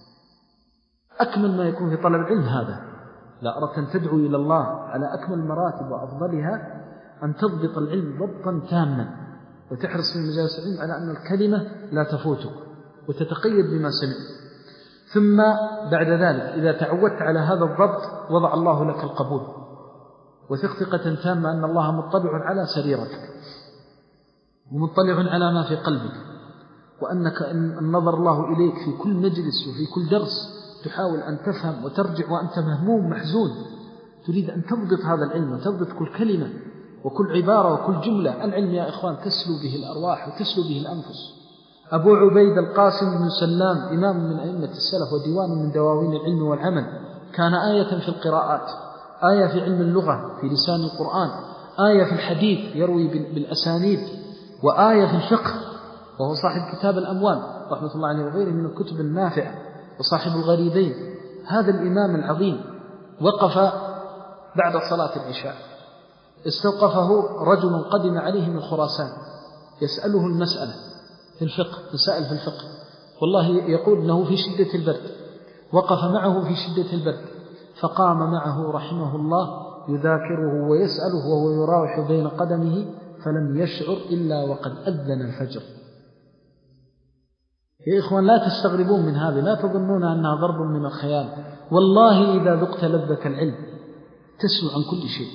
B: أكمل ما يكون في طلب العلم هذا. لا أردت أن تدعو إلى الله على أكمل مراتب وأفضلها أن تضبط العلم ضبطا تاما، وتحرص في مجالس العلم على أن الكلمة لا تفوتك وتتقيد بما سمعت. ثم بعد ذلك إذا تعودت على هذا الضبط وضع الله لك القبول، وثق ثقة تامة أن الله مطلع على سريرتك ومطلع على ما في قلبك، وأنك إن نظر الله إليك في كل مجلس وفي كل درس تحاول أن تفهم وترجع وأنت مهموم محزون، تريد أن تضبط هذا العلم وتضبط كل كلمة وكل عبارة وكل جملة. العلم يا إخوان تسلو به الأرواح وتسلو به الأنفس. أبو عبيد القاسم بن سلام إمام من أئمة السلف وديوان من دواوين العلم والعمل، كان آية في القراءات، آية في علم اللغة في لسان القرآن، آية في الحديث يروي بالأسانيد، وآية في الفقه، وهو صاحب كتاب الأموال رحمة الله عليه وغيره من الكتب النافعة، وصاحب الغريبين. هذا الإمام العظيم وقف بعد صلاة العشاء، استوقفه رجل قدم عليه من خراسان يسأله المسألة في الفقه، مسائل في الفقه، والله يقول أنه في شدة البرد، وقف معه في شدة البرد فقام معه رحمه الله يذاكره ويسأله وهو يراوح بين قدمه، فلم يشعر إلا وقد أذن الفجر. يا إخوان لا تستغربون من هذا، لا تظنون أنها ضرب من الخيال، والله إذا ذقت لذة العلم تسلو عن كل شيء.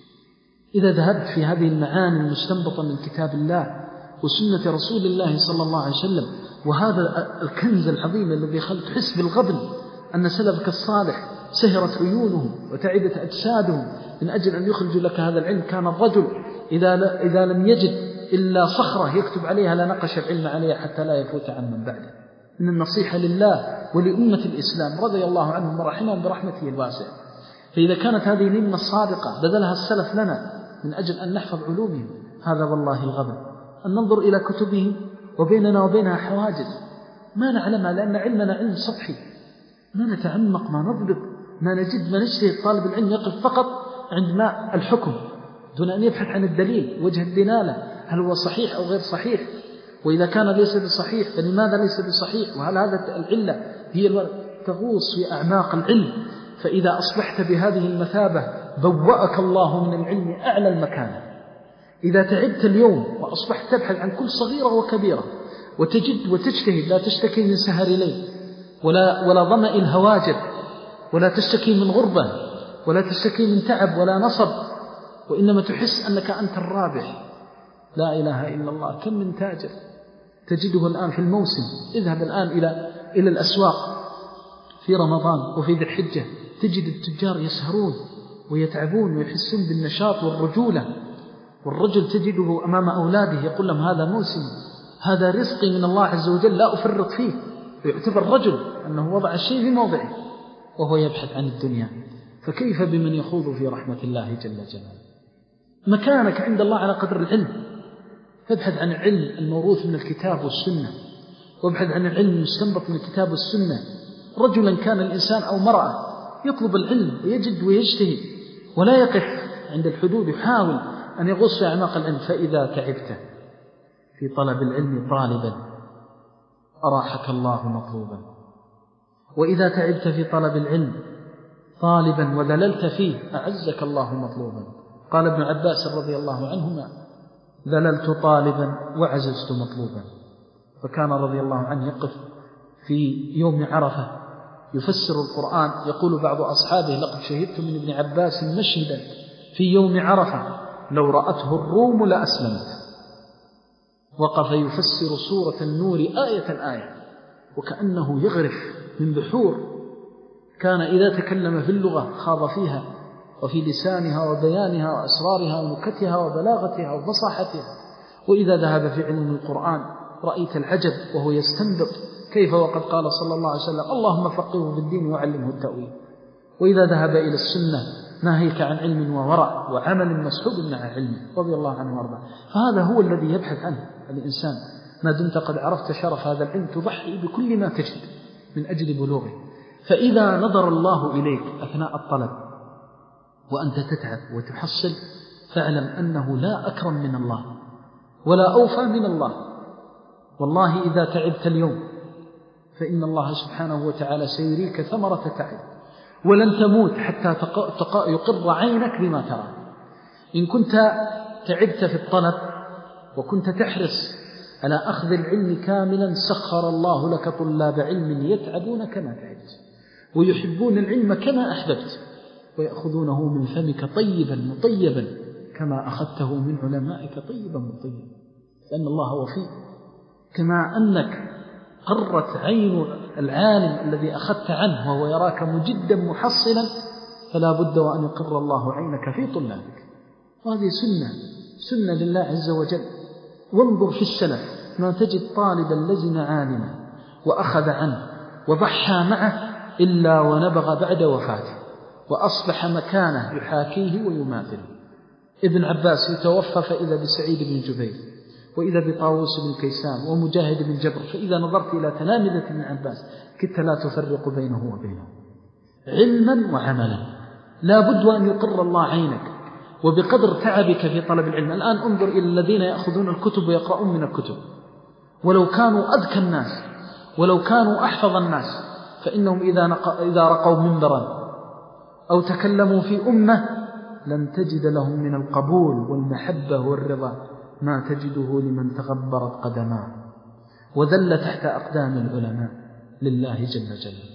B: إذا ذهبت في هذه المعاني المستنبطة من كتاب الله وسنة رسول الله صلى الله عليه وسلم، وهذا الكنز العظيم الذي خلت تحس بالغبن أن سلفك الصالح سهرت عيونهم وتعبت أجسادهم من أجل أن يخرجوا لك هذا العلم. كان الرجل إذا, إذا لم يجد إلا صخرة يكتب عليها لنقش العلم عليها حتى لا يفوت عن من بعده. إن النصيحة لله ولأمة الإسلام رضي الله عنهم ورحمهم برحمته الواسعة. فإذا كانت هذه النمة الصادقة بذلها السلف لنا من أجل أن نحفظ علومهم، هذا والله الغبن أن ننظر إلى كتبهم وبيننا وبينها حواجز ما نعلمها، لأن علمنا علم سطحي، ما نتعمق، ما نضبط، ما نجد، ما نجتهد. طالب العلم يقف فقط عند ما الحكم دون أن يبحث عن الدليل، وجه الدلالة، هل هو صحيح أو غير صحيح، وإذا كان ليس بصحيح فلماذا ليس بصحيح، وهل هذا العلة هي تغوص في أعماق العلم. فإذا أصبحت بهذه المثابة بوأك الله من العلم أعلى المكان. إذا تعبت اليوم وأصبحت تبحث عن كل صغيرة وكبيرة وتجد وتجتهد، لا تشتكي من سهر ليل ولا, ولا ظمأ الهواجر، ولا تشتكي من غربة ولا تشتكي من تعب ولا نصب، وإنما تحس أنك أنت الرابح. لا إله إلا الله. كم من تاجر تجده الآن في الموسم، اذهب الآن إلى إلى الأسواق في رمضان وفي ذي الحجة، تجد التجار يسهرون ويتعبون ويحسون بالنشاط والرجولة، والرجل تجده أمام أولاده يقول لهم هذا موسم، هذا رزقي من الله عز وجل لا أفرط فيه، ويعتبر الرجل أنه وضع الشيء في موضعه وهو يبحث عن الدنيا. فكيف بمن يخوض في رحمة الله جل جلاله؟ مكانك عند الله على قدر العلم. فابحث عن العلم الموروث من الكتاب والسنة، وابحث عن العلم المستنبط من الكتاب والسنة. رجلا كان الإنسان أو مرأة يطلب العلم ويجد ويجتهد ولا يقف عند الحدود، يحاول أن يغوص في أعماق العلم. فإذا تعبت في طلب العلم طالبا أراحك الله مطلوبا، وإذا تعبت في طلب العلم طالبا وذللت فيه أعزك الله مطلوبا. قال ابن عباس رضي الله عنهما ذللت طالبا وعززت مطلوبا. فكان رضي الله عنه يقف في يوم عرفة يفسر القرآن، يقول بعض أصحابه لقد شهدت من ابن عباس مشهدا في يوم عرفة لو رأته الروم لأسلمت. وقف يفسر سورة النور آية الآية وكأنه يغرف من بحور. كان إذا تكلم في اللغة خاض فيها وفي لسانها وبيانها وأسرارها ونكتها وبلاغتها وفصاحتها. وإذا ذهب في علم القرآن رأيت العجب وهو يستنبط، كيف وقد قال صلى الله عليه وسلم اللهم فقهه في الدين وعلمه التأويل. وإذا ذهب إلى السنة ناهيك عن علم وورع وعمل مصحوب مع علم رضي الله عنه وارضاه. فهذا هو الذي يبحث عنه الإنسان. ما دمت قد عرفت شرف هذا العلم تضحي بكل ما تجد من أجل بلوغه. فإذا نظر الله إليك أثناء الطلب وأنت تتعب وتحصل، فاعلم أنه لا أكرم من الله ولا أوفى من الله. والله إذا تعبت اليوم فإن الله سبحانه وتعالى سيريك ثمرة تعب، ولن تموت حتى يقر عينك بما ترى. إن كنت تعبت في الطلب وكنت تحرص على أخذ العلم كاملا سخر الله لك طلاب علم يتعبون كما تعبت ويحبون العلم كما أحببت ويأخذونه من فمك طيبا مطيبا كما أخذته من علمائك طيبا مطيبا، لأن الله وفي. كما أنك قرت عين العالم الذي أخذت عنه وهو يراك مجدا محصلا، فلا بد وأن يقر الله عينك في طلابك. وهذه سنة سنة لله عز وجل. وانظر في السلف ما تجد طالبا لزم عالما وأخذ عنه وضحى معه إلا ونبغ بعد وفاته وأصبح مكانه يحاكيه ويماثله. ابن عباس يتوفى فإذا بسعيد بن جبير وإذا بطاووس بن كيسان ومجاهد بن جبر، فإذا نظرت إلى تلامذة ابن عباس كنت لا تفرق بينه وبينه علما وعملا. لا بد أن يقر الله عينك وبقدر تعبك في طلب العلم. الآن انظر إلى الذين يأخذون الكتب ويقرؤون من الكتب، ولو كانوا أذكى الناس ولو كانوا أحفظ الناس فإنهم إذا, إذا رقوا منبرا أو تكلموا في أمة لم تجد لهم من القبول والمحبة والرضا ما تجده لمن تغبرت قدماه وذل تحت أقدام العلماء لله جل جلاله.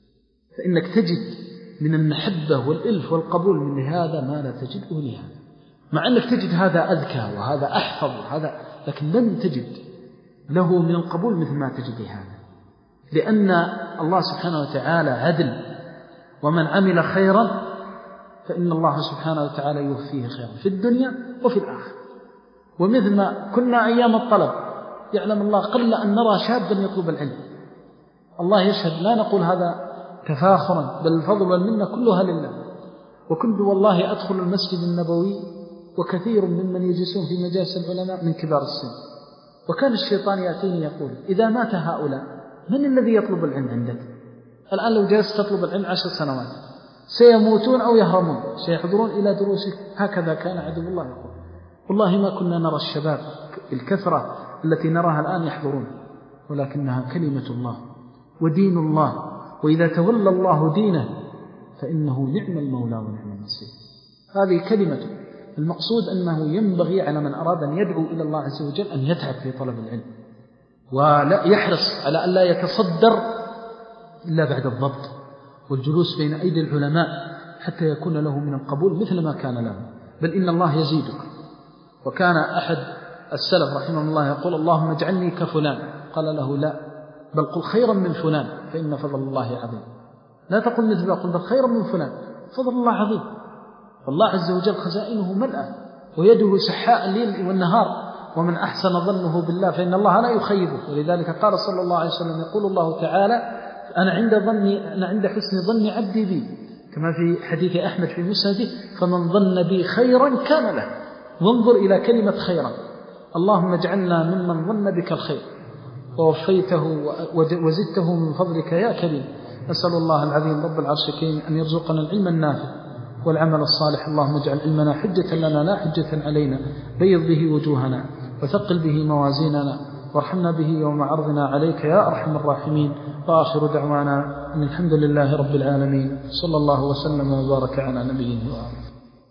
B: فإنك تجد من المحبة والإلف والقبول من هذا ما لا تجده لهذا، مع أنك تجد هذا أذكى وهذا أحفظ وهذا، لكن لن تجد له من القبول مثل ما تجد هذا، لأن الله سبحانه وتعالى عدل، ومن عمل خيرا فإن الله سبحانه وتعالى يوفيه خيرا في الدنيا وفي الآخرة. ومثل ما كنا أيام الطلب يعلم الله قل أن نرى شابا يطلب العلم، الله يشهد لا نقول هذا تفاخرا بل الفضل والمنة كلها لله. وكنت والله أدخل المسجد النبوي وكثير ممن يجلسون في مجالس العلماء من كبار السن، وكان الشيطان يأتيني يقول إذا مات هؤلاء من الذي يطلب العلم عندك؟ الآن لو جلست تطلب العلم عشر سنوات سيموتون أو يهرمون سيحضرون إلى دروسك. هكذا كان عدو الله يقول. والله ما كنا نرى الشباب الكثرة التي نراها الآن يحضرون، ولكنها كلمة الله ودين الله، وإذا تولى الله دينه فإنه نعم المولى ونعم النصير. هذه كلمة. المقصود أنه ينبغي على من أراد أن يدعو إلى الله عز وجل أن يتعب في طلب العلم ولا يحرص على أن لا يتصدر إلا بعد الضبط والجلوس بين أيدي العلماء حتى يكون له من القبول مثل ما كان له، بل إن الله يزيدك. وكان أحد السلف رحمه الله يقول اللهم اجعلني كفلان، قال له لا بل قل خيرا من فلان فإن فضل الله عظيم. لا تقل مثل قل بل خيرا من فلان، فضل الله عظيم. فالله عز وجل خزائنه ملأة ويده سحاء الليل والنهار، ومن أحسن ظنه بالله فإن الله لا يخيبه. ولذلك قال صلى الله عليه وسلم يقول الله تعالى أنا عند ظني أنا عند حسن ظن عبدي بي، كما في حديث أحمد في مسنده فمن ظن بي خيرا كان له. وانظر إلى كلمة خيرا، اللهم اجعلنا ممن ظن بك الخير ووفيته وزدته من فضلك يا كريم. أسأل الله العظيم رب العرش الكريم أن يرزقنا العلم النافع والعمل الصالح. اللهم اجعل علمنا حجة لنا لا حجة علينا، بيض به وجوهنا وثقل به موازيننا، وارحمنا به يوم عرضنا عليك يا أرحم الراحمين. وآخر دعوانا أن الحمد لله رب العالمين، صلى الله وسلم وبارك على نبيه وآله.